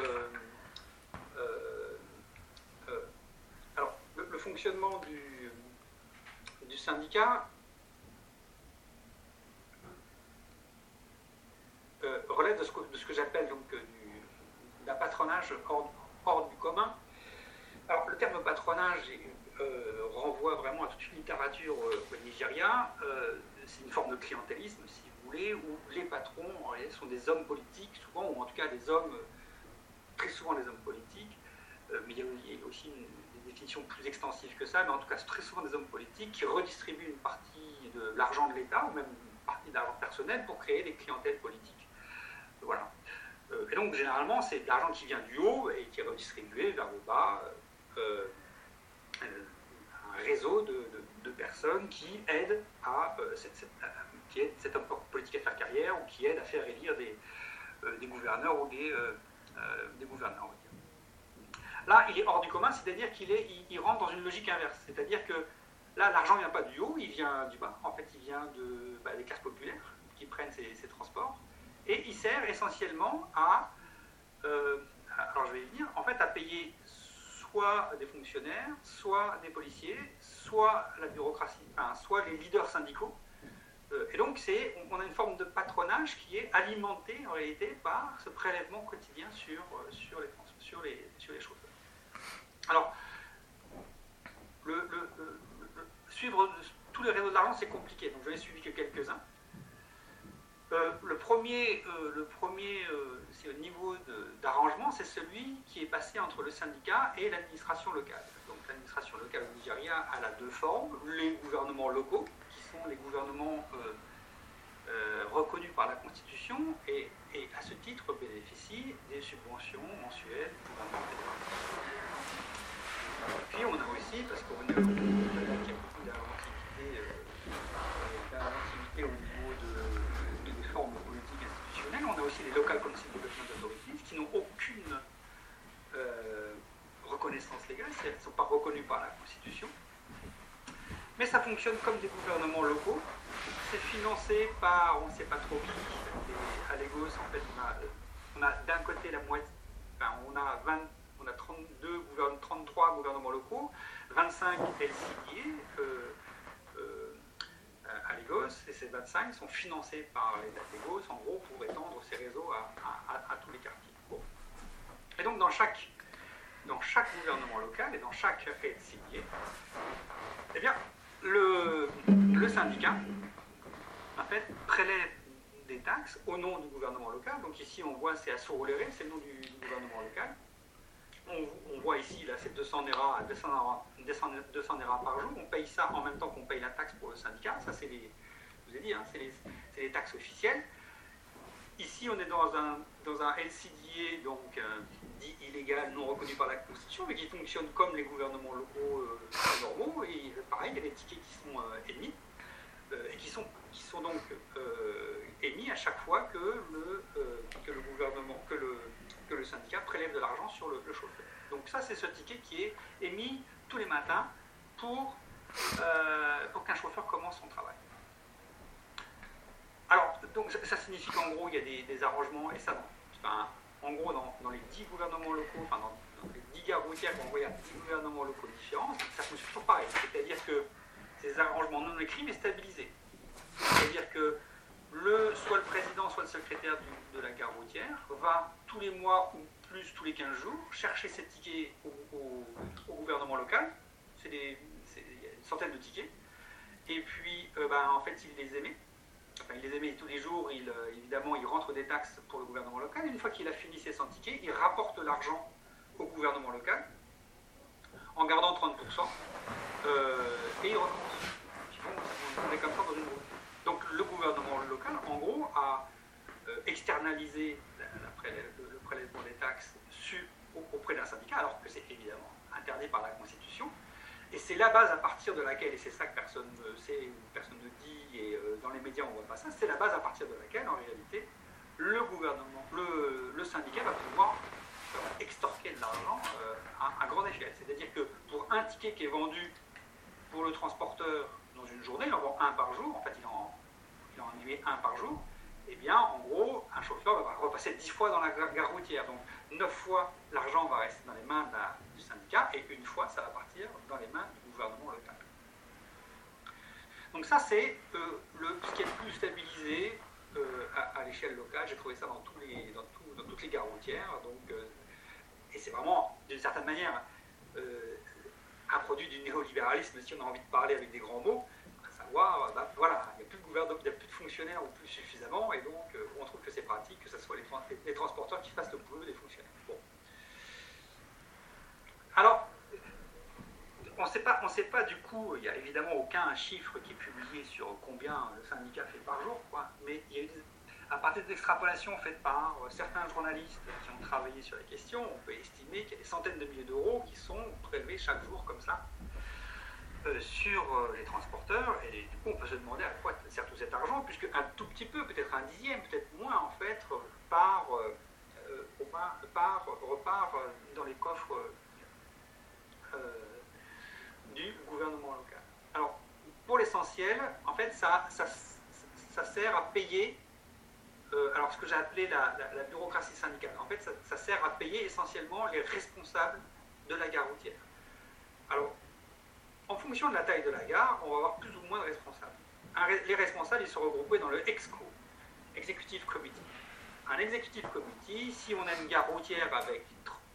le fonctionnement du syndicat relève de ce que j'appelle donc d'un patronage hors du commun. Alors le terme patronage renvoie vraiment à toute une littérature au Nigeria. C'est une forme de clientélisme, si vous voulez, où les patrons sont des hommes politiques, souvent, ou en tout cas très souvent des hommes politiques, mais il y a aussi des définitions plus extensives que ça, mais en tout cas c'est très souvent des hommes politiques qui redistribuent une partie de l'argent de l'État, ou même une partie de l'argent personnel, pour créer des clientèles politiques. Voilà. Et donc généralement c'est de l'argent qui vient du haut et qui est redistribué vers le bas, un réseau de personnes qui aident cet homme politique à faire carrière, ou qui aident à faire élire des gouverneurs ou des gouverneurs. Là, il est hors du commun, c'est-à-dire qu'il rentre dans une logique inverse. C'est-à-dire que là, l'argent ne vient pas du haut, il vient du bas. En fait, il vient des classes populaires qui prennent ces transports. Et il sert essentiellement alors je vais y venir, en fait, à payer soit des fonctionnaires, soit des policiers, soit la bureaucratie, soit les leaders syndicaux. Et donc, on a une forme de patronage qui est alimentée en réalité par ce prélèvement quotidien sur les chauffeurs. Alors, suivre tous les réseaux de l'argent, c'est compliqué, donc je n'ai suivi que quelques-uns. Le premier c'est au niveau d'arrangement, c'est celui qui est passé entre le syndicat et l'administration locale. Donc l'administration locale au Nigeria, elle a deux formes: les gouvernements locaux, qui sont les gouvernements reconnus par la Constitution et à ce titre bénéficient des subventions mensuelles du gouvernement fédéral. Et puis on a aussi, parce qu'on a qui a beaucoup d'inventivité au niveau des formes politiques institutionnelles, on a aussi les local council development authorities qui n'ont aucune reconnaissance légale, elles ne sont pas reconnues par la Constitution, mais ça fonctionne comme des gouvernements locaux. C'est financé par, on ne sait pas trop qui, à Lagos, en fait, on a d'un côté la moitié, enfin, on a 33 gouvernements locaux, 25 LCDA à Lagos, et ces 25 sont financés par l'État de Lagos, en gros, pour étendre ces réseaux à tous les quartiers. Bon. Et donc, dans chaque gouvernement local et dans chaque LCDA, eh bien, le syndicat, en fait, prélève des taxes au nom du gouvernement local. Donc ici, on voit, c'est à Surulere, c'est le nom du gouvernement local. On voit ici, là, c'est 200 Naira par jour. On paye ça en même temps qu'on paye la taxe pour le syndicat. Ça, c'est les, je vous ai dit, hein, c'est les taxes officielles. Ici, on est dans un LCDA, donc dit illégal, non reconnu par la Constitution, mais qui fonctionne comme les gouvernements locaux normaux. Et pareil, il y a des tickets qui sont émis et qui sont donc émis à chaque fois que le gouvernement, que le syndicat prélève de l'argent sur le chauffeur. Donc ça, c'est ce ticket qui est émis tous les matins pour qu'un chauffeur commence son travail. Alors, donc, ça signifie qu'en gros, il y a des arrangements, et ça, enfin, en gros, dans les 10 gouvernements locaux, enfin, dans les 10 gares routières qu'on envoie à 10 gouvernements locaux différents, ça fonctionne toujours pareil. C'est-à-dire que ces arrangements non écrits, mais stabilisés. C'est-à-dire que soit le président, soit le secrétaire de la gare routière va tous les mois ou plus tous les 15 jours chercher ces tickets au gouvernement local. Il y a une centaine de tickets. Et puis, en fait, il les émet. Enfin, il les émet tous les jours. Évidemment, il rentre des taxes pour le gouvernement local. Et une fois qu'il a fini ses 100 tickets, il rapporte l'argent au gouvernement local en gardant 30%. Et il recommence. On est comme ça dans une route. Donc le gouvernement local, en gros, a externalisé le prélèvement des taxes auprès d'un syndicat, alors que c'est évidemment interdit par la Constitution. Et c'est la base à partir de laquelle, et c'est ça que personne ne sait, ou personne ne dit, et dans les médias on ne voit pas ça, c'est la base à partir de laquelle, en réalité, le syndicat va pouvoir extorquer de l'argent à grande échelle. C'est-à-dire que pour un ticket qui est vendu pour le transporteur dans une journée, il en vend un par jour, en fait il en émet un par jour, et bien en gros, un chauffeur va repasser 10 fois dans la gare routière. Donc 9 fois l'argent va rester dans les mains du syndicat, et une fois ça va partir dans les mains du gouvernement local. Donc ça c'est ce qui est le plus stabilisé à l'échelle locale. J'ai trouvé ça dans toutes les gares routières. Donc, et c'est vraiment, d'une certaine manière, un produit du néolibéralisme, si on a envie de parler avec des grands mots, à savoir, voilà, il n'y a plus de gouvernement, il n'y a plus de fonctionnaires ou plus suffisamment, et donc on trouve que c'est pratique que ce soit les transporteurs qui fassent le boulot des fonctionnaires. Bon. Alors, on ne sait pas du coup, il n'y a évidemment aucun chiffre qui est publié sur combien le syndicat fait par jour, quoi, mais il y a eu à partir des extrapolations faites par certains journalistes qui ont travaillé sur la question, on peut estimer qu'il y a des centaines de milliers d'euros qui sont prélevés chaque jour comme ça sur les transporteurs, et du coup on peut se demander à quoi sert tout cet argent, puisque un tout petit peu, peut-être un dixième, peut-être moins en fait, repart dans les coffres du gouvernement local. Alors, pour l'essentiel, en fait, ça sert à payer, alors ce que j'ai appelé la bureaucratie syndicale. En fait, ça sert à payer essentiellement les responsables de la gare routière. Alors, en fonction de la taille de la gare, on va avoir plus ou moins de responsables. Les responsables, ils sont regroupés dans le EXCO, Executive Committee. Un Executive Committee, si on a une gare routière avec,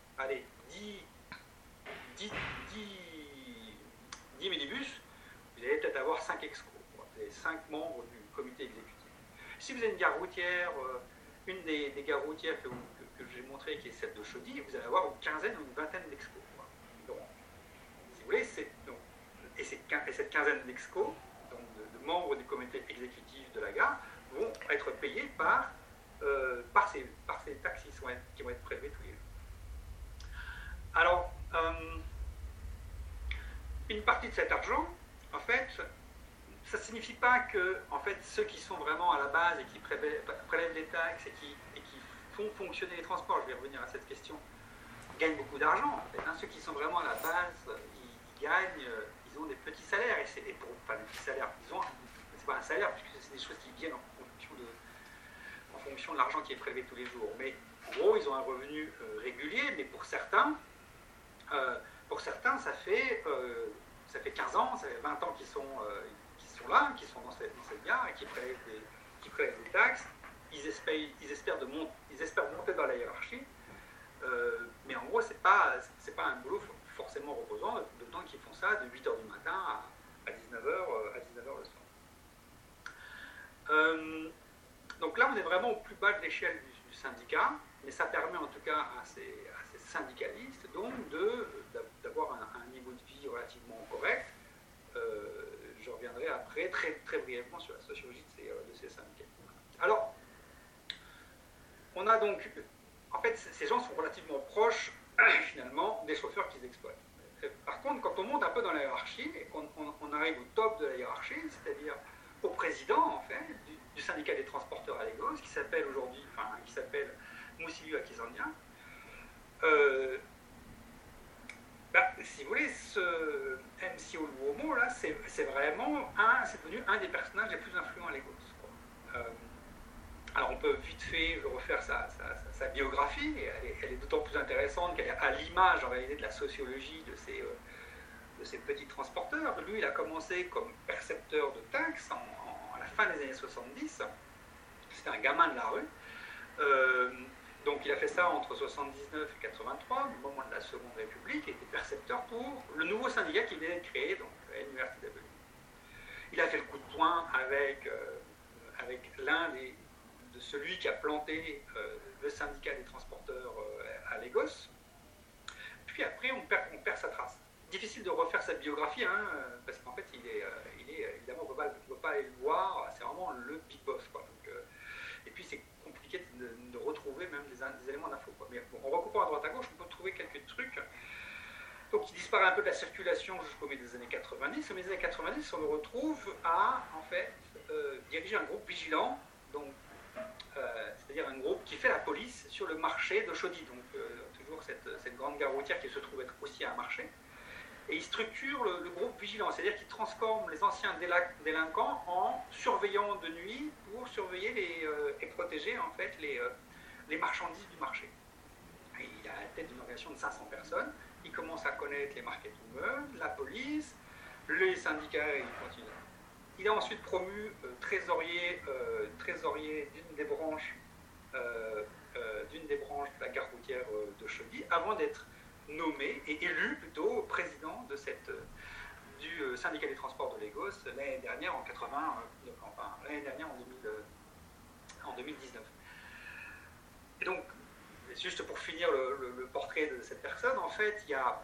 10 minibus, vous allez peut-être avoir 5 EXCO, vous avez 5 membres du comité exécutif. Si vous avez une gare routière, une des gares routières que j'ai montré, qui est celle de Chaudy, vous allez avoir une quinzaine ou une vingtaine d'EXCO. Donc, si vous voulez, cette quinzaine d'EXCO, donc de membres du comité exécutif de la gare, vont être payés par ces taxes qui vont être prélevées tous les jours. Alors, une partie de cet argent, en fait, ça ne signifie pas que en fait, ceux qui sont vraiment à la base et qui prélèvent les taxes et qui font fonctionner les transports, je vais revenir à cette question, gagnent beaucoup d'argent. En fait, hein. Ceux qui sont vraiment à la base, ils gagnent, ils ont des petits salaires. Des petits salaires, c'est pas un salaire, puisque c'est des choses qui viennent en fonction de l'argent qui est prélevé tous les jours. Mais en gros, ils ont un revenu régulier, mais pour certains, ça fait 15 ans, ça fait 20 ans qu'ils sont là, qui sont dans cette gare et qui prélèvent des taxes. Ils espèrent monter dans la hiérarchie, mais en gros, c'est pas un boulot forcément reposant, d'autant qu'ils font ça de 8h du matin à 19h le soir. Donc là, on est vraiment au plus bas de l'échelle du syndicat, mais ça permet en tout cas à ces syndicalistes donc d'avoir un niveau de vie relativement correct. Je reviendrai après très, très brièvement sur la sociologie de ces syndicats. Alors, on a donc, en fait, ces gens sont relativement proches finalement des chauffeurs qu'ils exploitent. Par contre, quand on monte un peu dans la hiérarchie et qu'on arrive au top de la hiérarchie, c'est-à-dire au président en fait du syndicat des transporteurs à Lagos, qui s'appelle Musiliu Akizanya, si vous voulez, ce MC Oluomo là, c'est devenu un des personnages les plus influents à Lagos. Alors on peut vite fait refaire sa biographie, et elle est d'autant plus intéressante qu'elle est à l'image en réalité de la sociologie de ces petits transporteurs. Lui, il a commencé comme percepteur de taxes à la fin des années 70. C'était un gamin de la rue. Donc il a fait ça entre 79 et 83, au moment de la Seconde République, et était percepteur pour le nouveau syndicat qui venait d'être créé, donc NURTW. Il a fait le coup de poing avec celui qui a planté le syndicat des transporteurs à Lagos. Puis après, on perd sa trace. Difficile de refaire sa biographie, parce qu'en fait, il est évidemment, on ne peut pas aller le voir, c'est vraiment le big boss, quoi. Donc, et puis, c'est compliqué de retrouver même des éléments d'info, quoi. Mais bon, en recoupant à droite à gauche, on peut trouver quelques trucs. Donc, il disparaît un peu de la circulation jusqu'au milieu des années 90. Au milieu des années 90, on le retrouve à, en fait, diriger un groupe vigilant, donc c'est-à-dire un groupe qui fait la police sur le marché de Chaudy, donc toujours cette grande gare routière qui se trouve être aussi un marché. Et il structure le groupe vigilant, c'est-à-dire qu'il transforme les anciens délinquants en surveillants de nuit pour surveiller et protéger en fait les marchandises du marché. Et il est à la tête d'une organisation de 500 personnes. Il commence à connaître les market-women, la police, les syndicats, et il continue. Il est ensuite promu trésorier d'une des branches de la gare routière de Chaudy, avant d'être nommé et élu plutôt président du syndicat des transports de Lagos l'année dernière en 2019. Et donc, juste pour finir le portrait de cette personne, en fait, il y a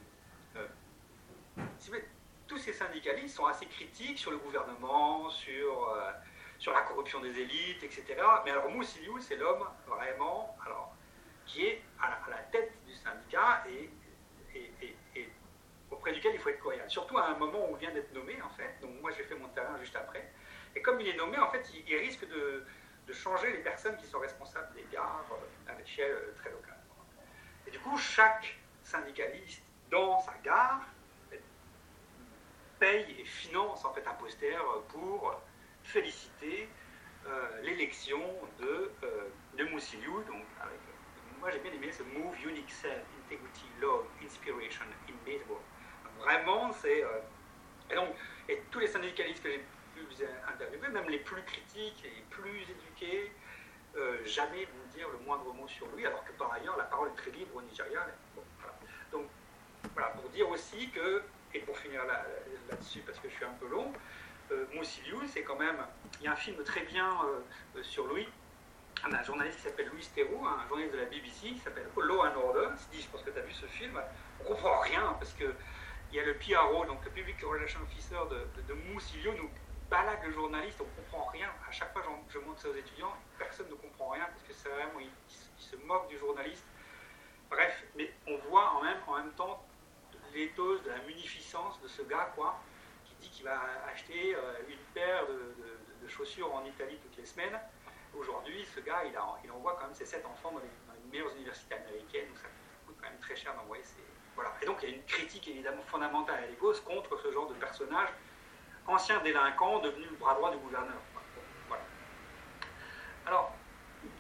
tous ces syndicalistes sont assez critiques sur le gouvernement, sur la corruption des élites, etc. Mais alors Musiliu, c'est l'homme vraiment, qui est à la tête du syndicat et auprès duquel il faut être cordial. Surtout à un moment où il vient d'être nommé, en fait. Donc moi, j'ai fait mon terrain juste après. Et comme il est nommé, en fait, il risque de changer les personnes qui sont responsables des gares à l'échelle très locale. Et du coup, chaque syndicaliste dans sa gare paye et finance en fait un poster pour féliciter l'élection de Musiliu. Donc, moi j'ai bien aimé ce Move Unique Self, Integrity, Love, Inspiration, Imbeatable. Vraiment, c'est. Et tous les syndicalistes que j'ai pu interviewer, même les plus critiques et les plus éduqués, jamais vont dire le moindre mot sur lui, alors que par ailleurs la parole est très libre au Nigeria. Bon, voilà. Donc voilà, pour dire aussi que, et pour finir là-dessus parce que je suis un peu long, Musiliu, c'est quand même, il y a un film très bien sur lui, un journaliste qui s'appelle Louis Theroux, un journaliste de la BBC qui s'appelle Law and Order. Je pense que tu as vu ce film, on ne comprend rien parce que il y a le PRO, donc le Public Relations Officer de Musiliu, nous balade le journaliste, on ne comprend rien. À chaque fois je montre ça aux étudiants, personne ne comprend rien parce que c'est vraiment, il se moque du journaliste. Bref, mais on voit en même temps l'éthos de la munificence de ce gars, quoi, qui dit qu'il va acheter une paire de chaussures en Italie toutes les semaines. Aujourd'hui, ce gars, il envoie quand même ses 7 enfants dans les meilleures universités américaines, donc ça coûte quand même très cher d'envoyer ces... Voilà. Et donc il y a une critique évidemment fondamentale à Lagos contre ce genre de personnage, ancien délinquant devenu le bras droit du gouverneur. Voilà. Alors,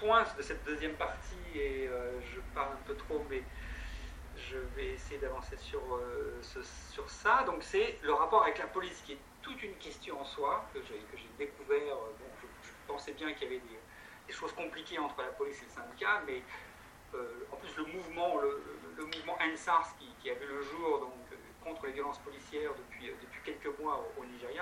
point de cette deuxième partie, et je parle un peu trop, mais je vais essayer d'avancer sur ça. Donc c'est le rapport avec la police, qui est toute une question en soi, que j'ai découvert. Je pensais bien qu'il y avait des choses compliquées entre la police et le syndicat, mais en plus le mouvement EndSARS qui a vu le jour donc, contre les violences policières depuis quelques mois au Nigeria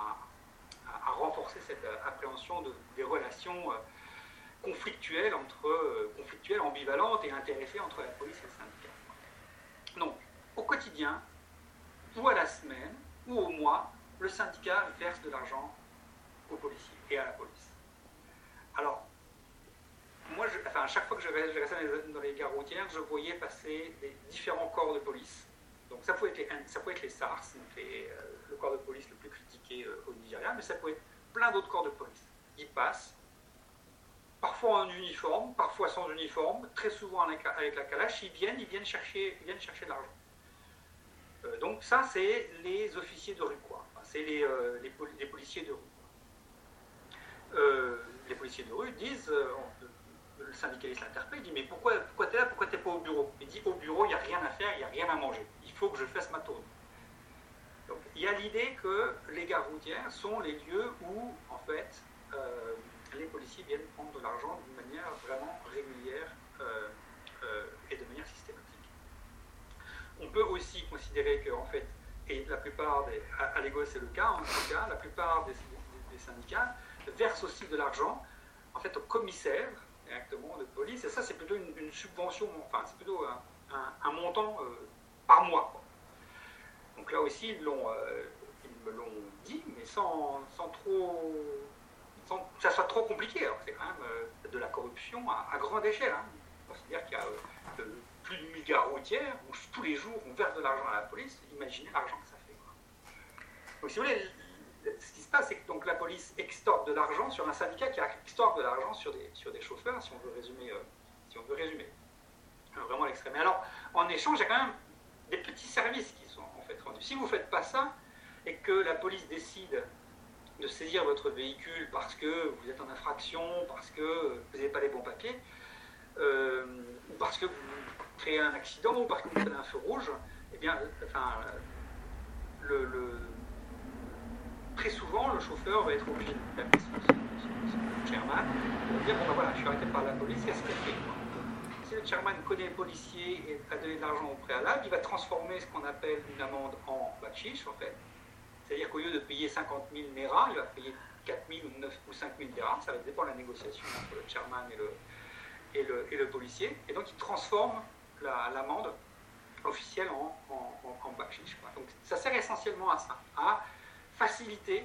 a renforcé cette appréhension des relations conflictuelles, ambivalentes et intéressées entre la police et le syndicat. Donc, au quotidien, ou à la semaine, ou au mois, le syndicat verse de l'argent aux policiers et à la police. Alors, moi, à chaque fois que je restais dans les gares routières, je voyais passer les différents corps de police. Donc ça pouvait être les SARS, le corps de police le plus critiqué au Nigeria, mais ça pouvait être plein d'autres corps de police. Ils passent, parfois en uniforme, parfois sans uniforme, très souvent avec la calache, ils viennent chercher de l'argent. Donc ça, c'est les officiers de rue, quoi. C'est les policiers de rue. Les policiers de rue disent, le syndicaliste l'interpelle, il dit mais pourquoi tu es là, pourquoi tu n'es pas au bureau? Il dit au bureau, il n'y a rien à faire, il n'y a rien à manger. Il faut que je fasse ma tournée. Donc il y a l'idée que les gares routières sont les lieux où, en fait, les policiers viennent prendre de l'argent d'une manière vraiment régulière et de manière systématique. On peut aussi considérer que, en fait, et la plupart à Lagos c'est le cas, en tout cas, la plupart des syndicats versent aussi de l'argent, en fait, aux commissaires directement de police, et ça c'est plutôt une subvention, enfin c'est plutôt un montant par mois, quoi. Donc là aussi ils me l'ont dit, mais sans que ça soit trop compliqué. Alors c'est quand même de la corruption à grande échelle, hein. On considère qu'il y a plus de 1000 gares routières où tous les jours on verse de l'argent à la police. Imaginez l'argent que ça fait, quoi. Donc si vous voulez, ce qui se passe, c'est que donc, la police extorque de l'argent sur un syndicat qui extorque de l'argent sur des chauffeurs, si on veut résumer. Alors, vraiment à l'extrême. Alors, en échange, il y a quand même des petits services qui sont en fait rendus. Si vous ne faites pas ça, et que la police décide de saisir votre véhicule parce que vous êtes en infraction, parce que vous n'avez pas les bons papiers, ou parce que vous créez un accident, ou parce que vous prenez un feu rouge, eh bien, très souvent, le chauffeur va être obligé d'appeler son chairman pour dire bon ben voilà, je suis arrêté par la police, qu'est-ce qu'elle fait, quoi. Si le chairman connaît le policier et a donné de l'argent au préalable, il va transformer ce qu'on appelle une amende en bakshish, en fait. C'est-à-dire qu'au lieu de payer 50 000 naira, il va payer 4 000 ou 9 ou 5 000 dirhams, ça va dépendre de la négociation entre le chairman et le policier, et donc il transforme l'amende officielle en bakshish, quoi. Donc ça sert essentiellement à ça, à faciliter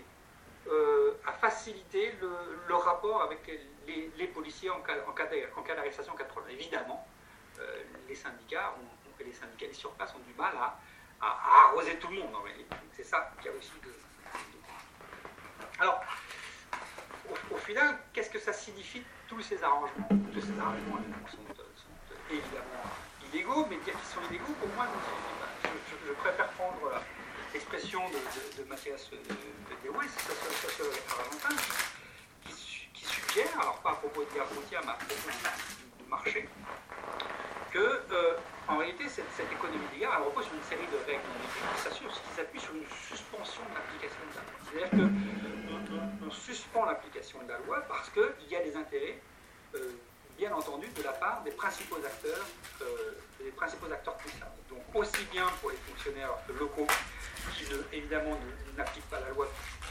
le rapport avec les policiers en cas d'arrestation, en cas de problème. Évidemment, les syndicats et les syndicalistes sur place ont du mal à arroser tout le monde. C'est ça qu'il y a aussi de... Alors, au final, qu'est-ce que ça signifie tous ces arrangements? Tous ces arrangements sont évidemment illégaux, mais dire qu'ils sont illégaux, pour moi, je préfère prendre l'expression de Mathias Dewey, sociologue argentin, qui suggère, alors pas à propos de guerre routière, mais à propos du marché, que en réalité cette économie des gares elle repose sur une série de règles qui s'appuient sur une suspension de l'application de la loi. C'est-à-dire qu'on suspend l'application de la loi parce qu'il y a des intérêts, bien entendu, de la part des principaux acteurs concernés. Donc aussi bien pour les fonctionnaires locaux qui évidemment n'appliquent pas la loi,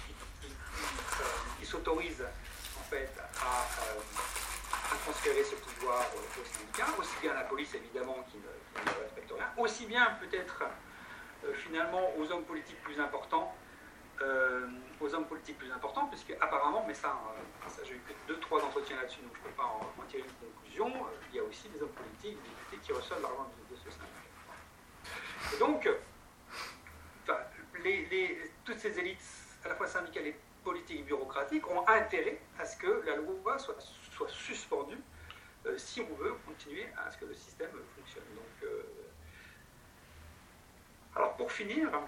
qui s'autorisent en fait à transférer ce pouvoir aux syndicats, aussi bien à la police évidemment qui ne respecte rien, aussi bien peut-être finalement aux hommes politiques plus importants, puisque apparemment, mais ça j'ai eu que 2-3 entretiens là-dessus, donc je ne peux pas en tirer une conclusion, il y a aussi des hommes politiques, des députés qui reçoivent l'argent de ce syndicat. Et donc, toutes ces élites, à la fois syndicales et politiques et bureaucratiques, ont intérêt à ce que la loi soit suspendue si on veut continuer à ce que le système fonctionne. Donc, alors pour finir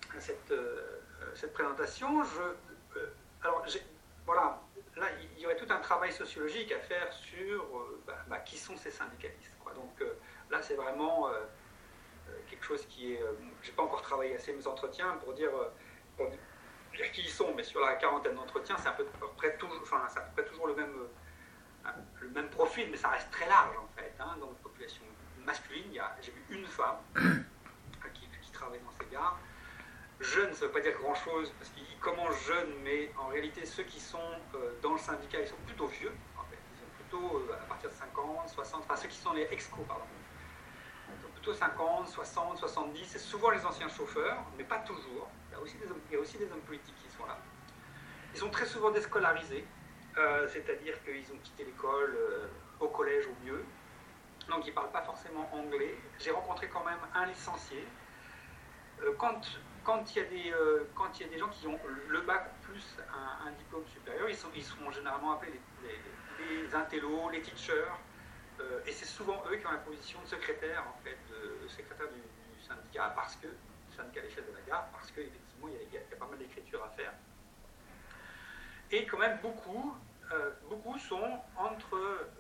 cette présentation, voilà, là il y aurait tout un travail sociologique à faire sur qui sont ces syndicalistes, quoi. Donc là, c'est vraiment quelque chose qui est... j'ai pas encore travaillé assez mes entretiens pour dire qui ils sont, mais sur la quarantaine d'entretiens, c'est à peu près toujours le même profil, mais ça reste très large en fait. Hein, dans la population masculine, j'ai vu une femme qui travaille dans ces gares. Jeune, ça ne veut pas dire grand-chose, parce qu'ils commencent jeunes, mais en réalité, ceux qui sont dans le syndicat, ils sont plutôt vieux, en fait. Ils sont plutôt à partir de 50, 60, enfin ceux qui sont les excos, pardon. Ils sont plutôt 50, 60, 70, c'est souvent les anciens chauffeurs, mais pas toujours. Il y a aussi des hommes politiques qui sont là. Ils sont très souvent déscolarisés, c'est-à-dire qu'ils ont quitté l'école au collège au mieux, donc ils ne parlent pas forcément anglais. J'ai rencontré quand même un licencié. Quand il y a des gens qui ont le bac ou plus un diplôme supérieur, ils sont généralement appelés les intellos, les teachers, et c'est souvent eux qui ont la position de secrétaire, en fait, de secrétaire du syndicat, parce que le syndicat des chefs de la gare, parce qu'effectivement il y a pas mal d'écriture à faire. Et quand même beaucoup sont entre...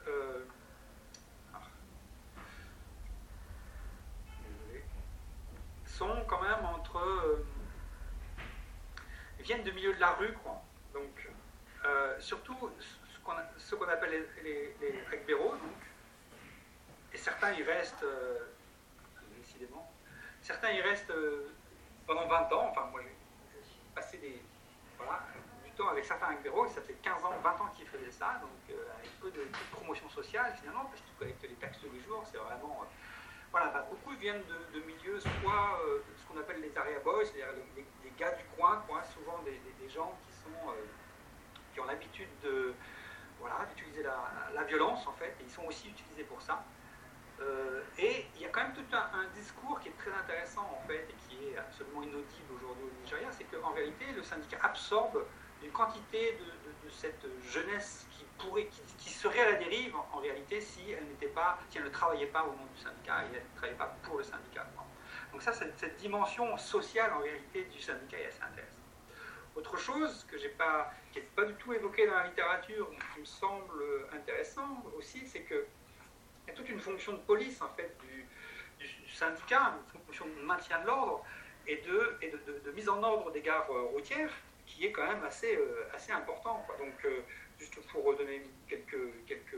sont quand même ils viennent du milieu de la rue, quoi. Donc, surtout ce qu'on appelle les recbéraux, donc. Et certains y restent, décidément, certains y restent pendant 20 ans. Enfin, moi, j'ai passé du temps avec certains recbéraux, ça fait 15 ans, 20 ans qu'ils faisaient ça, donc avec peu de promotion sociale, finalement, parce qu'ils collectent les taxes tous les jours, c'est vraiment... beaucoup viennent de milieux, soit ce qu'on appelle les area boys, c'est-à-dire les gars du coin, souvent des gens qui ont l'habitude d'utiliser la violence, en fait, et ils sont aussi utilisés pour ça. Et il y a quand même tout un discours qui est très intéressant, en fait, et qui est absolument inaudible aujourd'hui au Nigeria, c'est qu'en réalité, le syndicat absorbe une quantité de cette jeunesse qui serait à la dérive en réalité si elle ne travaillait pas au nom du syndicat et elle ne travaillait pas pour le syndicat. Donc ça, cette dimension sociale en réalité du syndicat est assez intéressante. Autre chose qui n'est pas du tout évoquée dans la littérature, mais qui me semble intéressant aussi, c'est qu'il y a toute une fonction de police en fait du syndicat, une fonction de maintien de l'ordre et de mise en ordre des gares routières, qui est quand même assez important, quoi. Donc, juste pour redonner quelques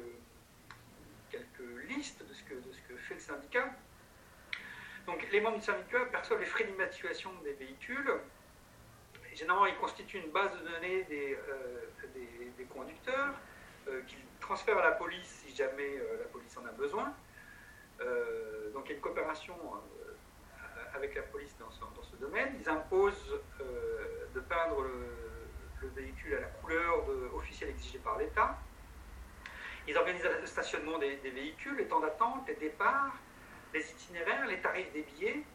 listes de ce que fait le syndicat. Donc, les membres du syndicat perçoivent les frais d'immatriculation des véhicules. Et généralement, ils constituent une base de données des conducteurs qu'ils transfèrent à la police si jamais la police en a besoin. Donc, il y a une coopération avec la police dans ce domaine. Ils imposent de peindre le véhicule à la couleur officielle exigée par l'État. Ils organisent le stationnement des véhicules, les temps d'attente, les départs, les itinéraires, les tarifs des billets.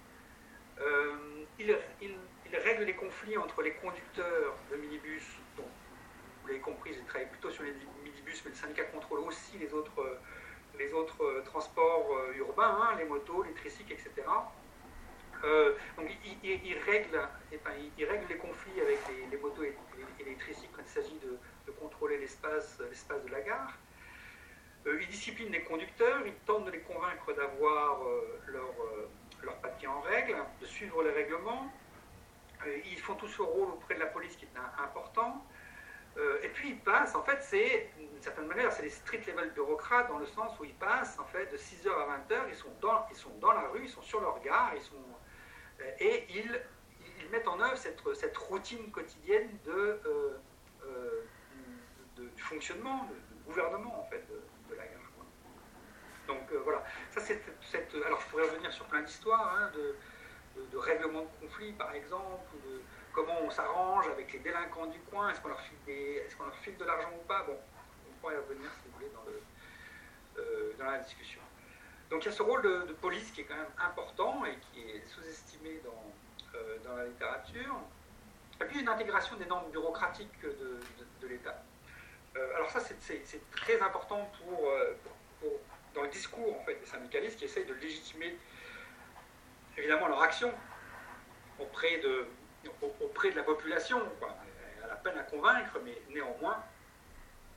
Ils règlent les conflits entre les conducteurs de minibus. Donc, vous l'avez compris, j'ai travaillé plutôt sur les minibus, mais le syndicat contrôle aussi les autres transports urbains, hein, les motos, les tricycles, etc. Donc ils règlent les conflits avec les motos et les tricycles quand il s'agit de contrôler l'espace de la gare. Ils disciplinent les conducteurs, ils tentent de les convaincre d'avoir leur papier en règle, de suivre les règlements. Ils font tout ce rôle auprès de la police qui est important. Et puis ils passent, en fait, d'une certaine manière, c'est les street level bureaucrates dans le sens où ils passent, en fait, de 6h à 20h, ils sont dans la rue, ils sont sur leur gare, et ils mettent en œuvre cette routine quotidienne du fonctionnement, du gouvernement, en fait, de la gare. Donc voilà, ça alors je pourrais revenir sur plein d'histoires, hein, de règlement de conflits, par exemple, ou de comment on s'arrange avec les délinquants du coin, est-ce qu'on leur file de l'argent ou pas. Bon, on pourrait y revenir, si vous voulez, dans la discussion. Donc il y a ce rôle de police qui est quand même important et qui est sous-estimé dans la littérature. Et puis une intégration des normes bureaucratiques de l'État. Alors ça, c'est très important dans le discours en fait, des syndicalistes qui essayent de légitimer évidemment leur action auprès de la population, quoi. Elle a peine à convaincre, mais néanmoins,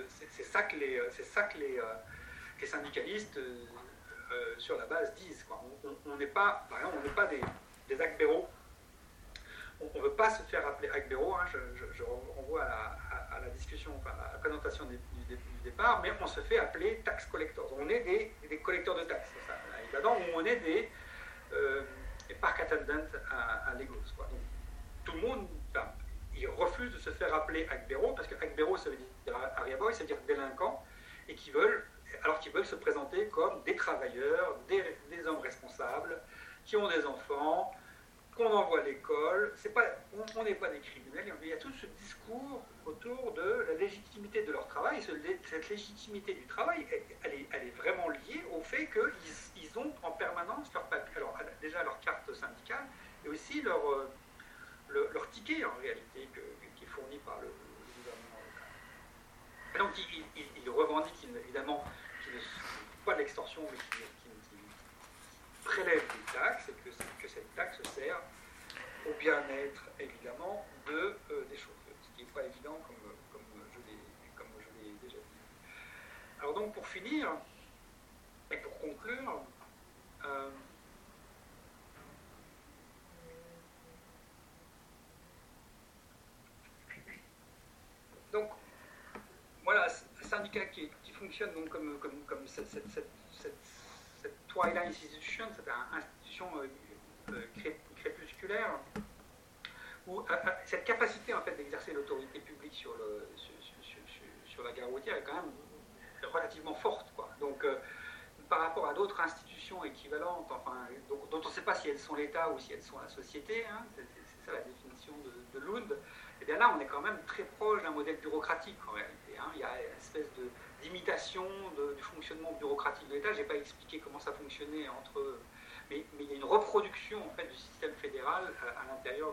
c'est ça que les syndicalistes sur la base disent, quoi. On n'est pas, par exemple, on n'est pas des Agbero. On ne veut pas se faire appeler Agbero, hein, je renvoie à la discussion, enfin à la présentation du départ, mais on se fait appeler tax collectors. On est des collecteurs de taxes, ça, là-dedans, on est des park attendants à Lagos, quoi. Donc, tout le monde, enfin, il refuse de se faire appeler Agbero, parce que Agbero, ça veut dire Ariaboy, ça veut dire délinquant, et qu'ils veulent se présenter comme des travailleurs, des hommes responsables, qui ont des enfants, qu'on envoie à l'école. On n'est pas des criminels. Il y a tout ce discours autour de la légitimité de leur travail. Cette légitimité du travail, elle est vraiment liée au fait qu'ils ont en permanence leur papier, alors déjà leur carte syndicale, et aussi leur ticket en réalité qui est fourni par le gouvernement local. Et donc ils revendiquent évidemment qu'ils ne font pas de l'extorsion, mais qu'ils prélèvent des taxes, et que cette taxe sert au bien-être évidemment des chauffeurs, ce qui n'est pas évident comme je l'ai déjà dit. Alors donc pour finir et pour conclure, donc voilà, un syndicat qui fonctionne donc comme cette Twilight Institution, cette institution crépusculaire, où cette capacité en fait d'exercer l'autorité publique sur la gare routière est quand même relativement forte, quoi. Donc par rapport à d'autres institutions équivalentes, enfin, dont on ne sait pas si elles sont l'État ou si elles sont la société, hein, c'est ça la définition de Lund, et bien là on est quand même très proche d'un modèle bureaucratique en réalité, hein. Il y a une espèce d'imitation du fonctionnement bureaucratique de l'État. Je n'ai pas expliqué comment ça fonctionnait mais il y a une reproduction en fait du système fédéral à l'intérieur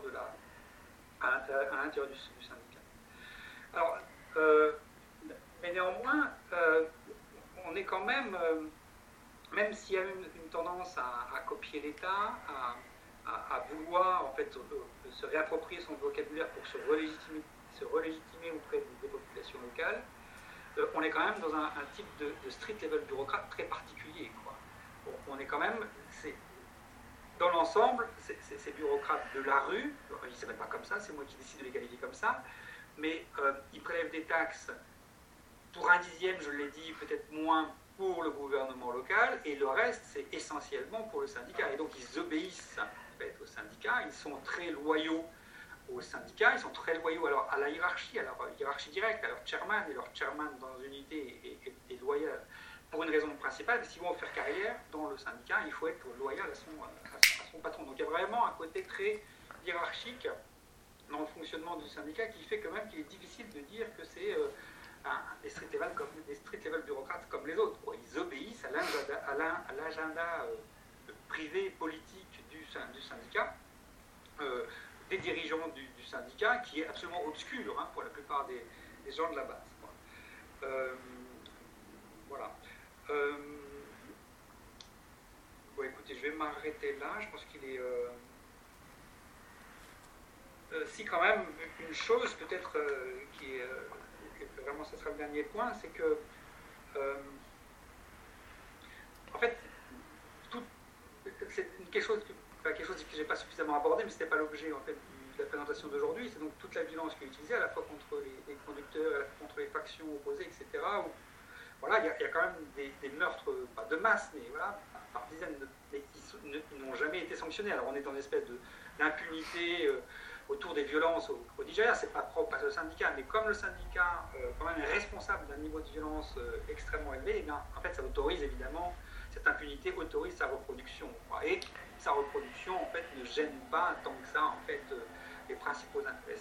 du syndicat. Alors, mais néanmoins, on est quand même s'il y a une tendance à copier l'État, à vouloir en fait se réapproprier son vocabulaire pour se relégitimer auprès des populations locales, on est quand même dans un type de street level bureaucrate très particulier, quoi. On est quand même, dans l'ensemble, ces bureaucrates de la rue, ils ne s'appellent pas comme ça, c'est moi qui décide de les qualifier comme ça, mais ils prélèvent des taxes pour un dixième, je l'ai dit, peut-être moins pour le gouvernement local, et le reste, c'est essentiellement pour le syndicat. Et donc ils obéissent en fait, au syndicat, ils sont très loyaux aux syndicats, ils sont très loyaux alors à la hiérarchie, à leur hiérarchie directe, à leur chairman, et leur chairman dans l'unité est loyal pour une raison principale, s'ils vont faire carrière dans le syndicat, il faut être loyal à son patron. Donc il y a vraiment un côté très hiérarchique dans le fonctionnement du syndicat qui fait quand même qu'il est difficile de dire que c'est des street level bureaucrates comme les autres, quoi. Ils obéissent à l'agenda privé politique du syndicat, des dirigeants du syndicat, qui est absolument obscur, hein, pour la plupart des gens de la base, quoi. Voilà. Bon, écoutez, je vais m'arrêter là. Je pense qu'il est... si quand même, une chose peut-être qui est... vraiment, ce sera le dernier point, c'est que... en fait, c'est quelque chose que je n'ai pas suffisamment abordé, mais ce n'était pas l'objet en fait, de la présentation d'aujourd'hui. C'est donc toute la violence qui est utilisée, à la fois contre les conducteurs, à la fois contre les factions opposées, etc. Où, voilà, il y a quand même des meurtres, pas de masse, mais voilà, par dizaines, mais qui n'ont jamais été sanctionnés. Alors on est dans une espèce d'impunité autour des violences au Nigeria. C'est pas propre à ce syndicat, mais comme le syndicat quand même est responsable d'un niveau de violence extrêmement élevé, eh bien, en fait, ça autorise évidemment, cette impunité autorise sa reproduction, quoi. Et sa reproduction en fait ne gêne pas tant que ça en fait les principaux intéressés.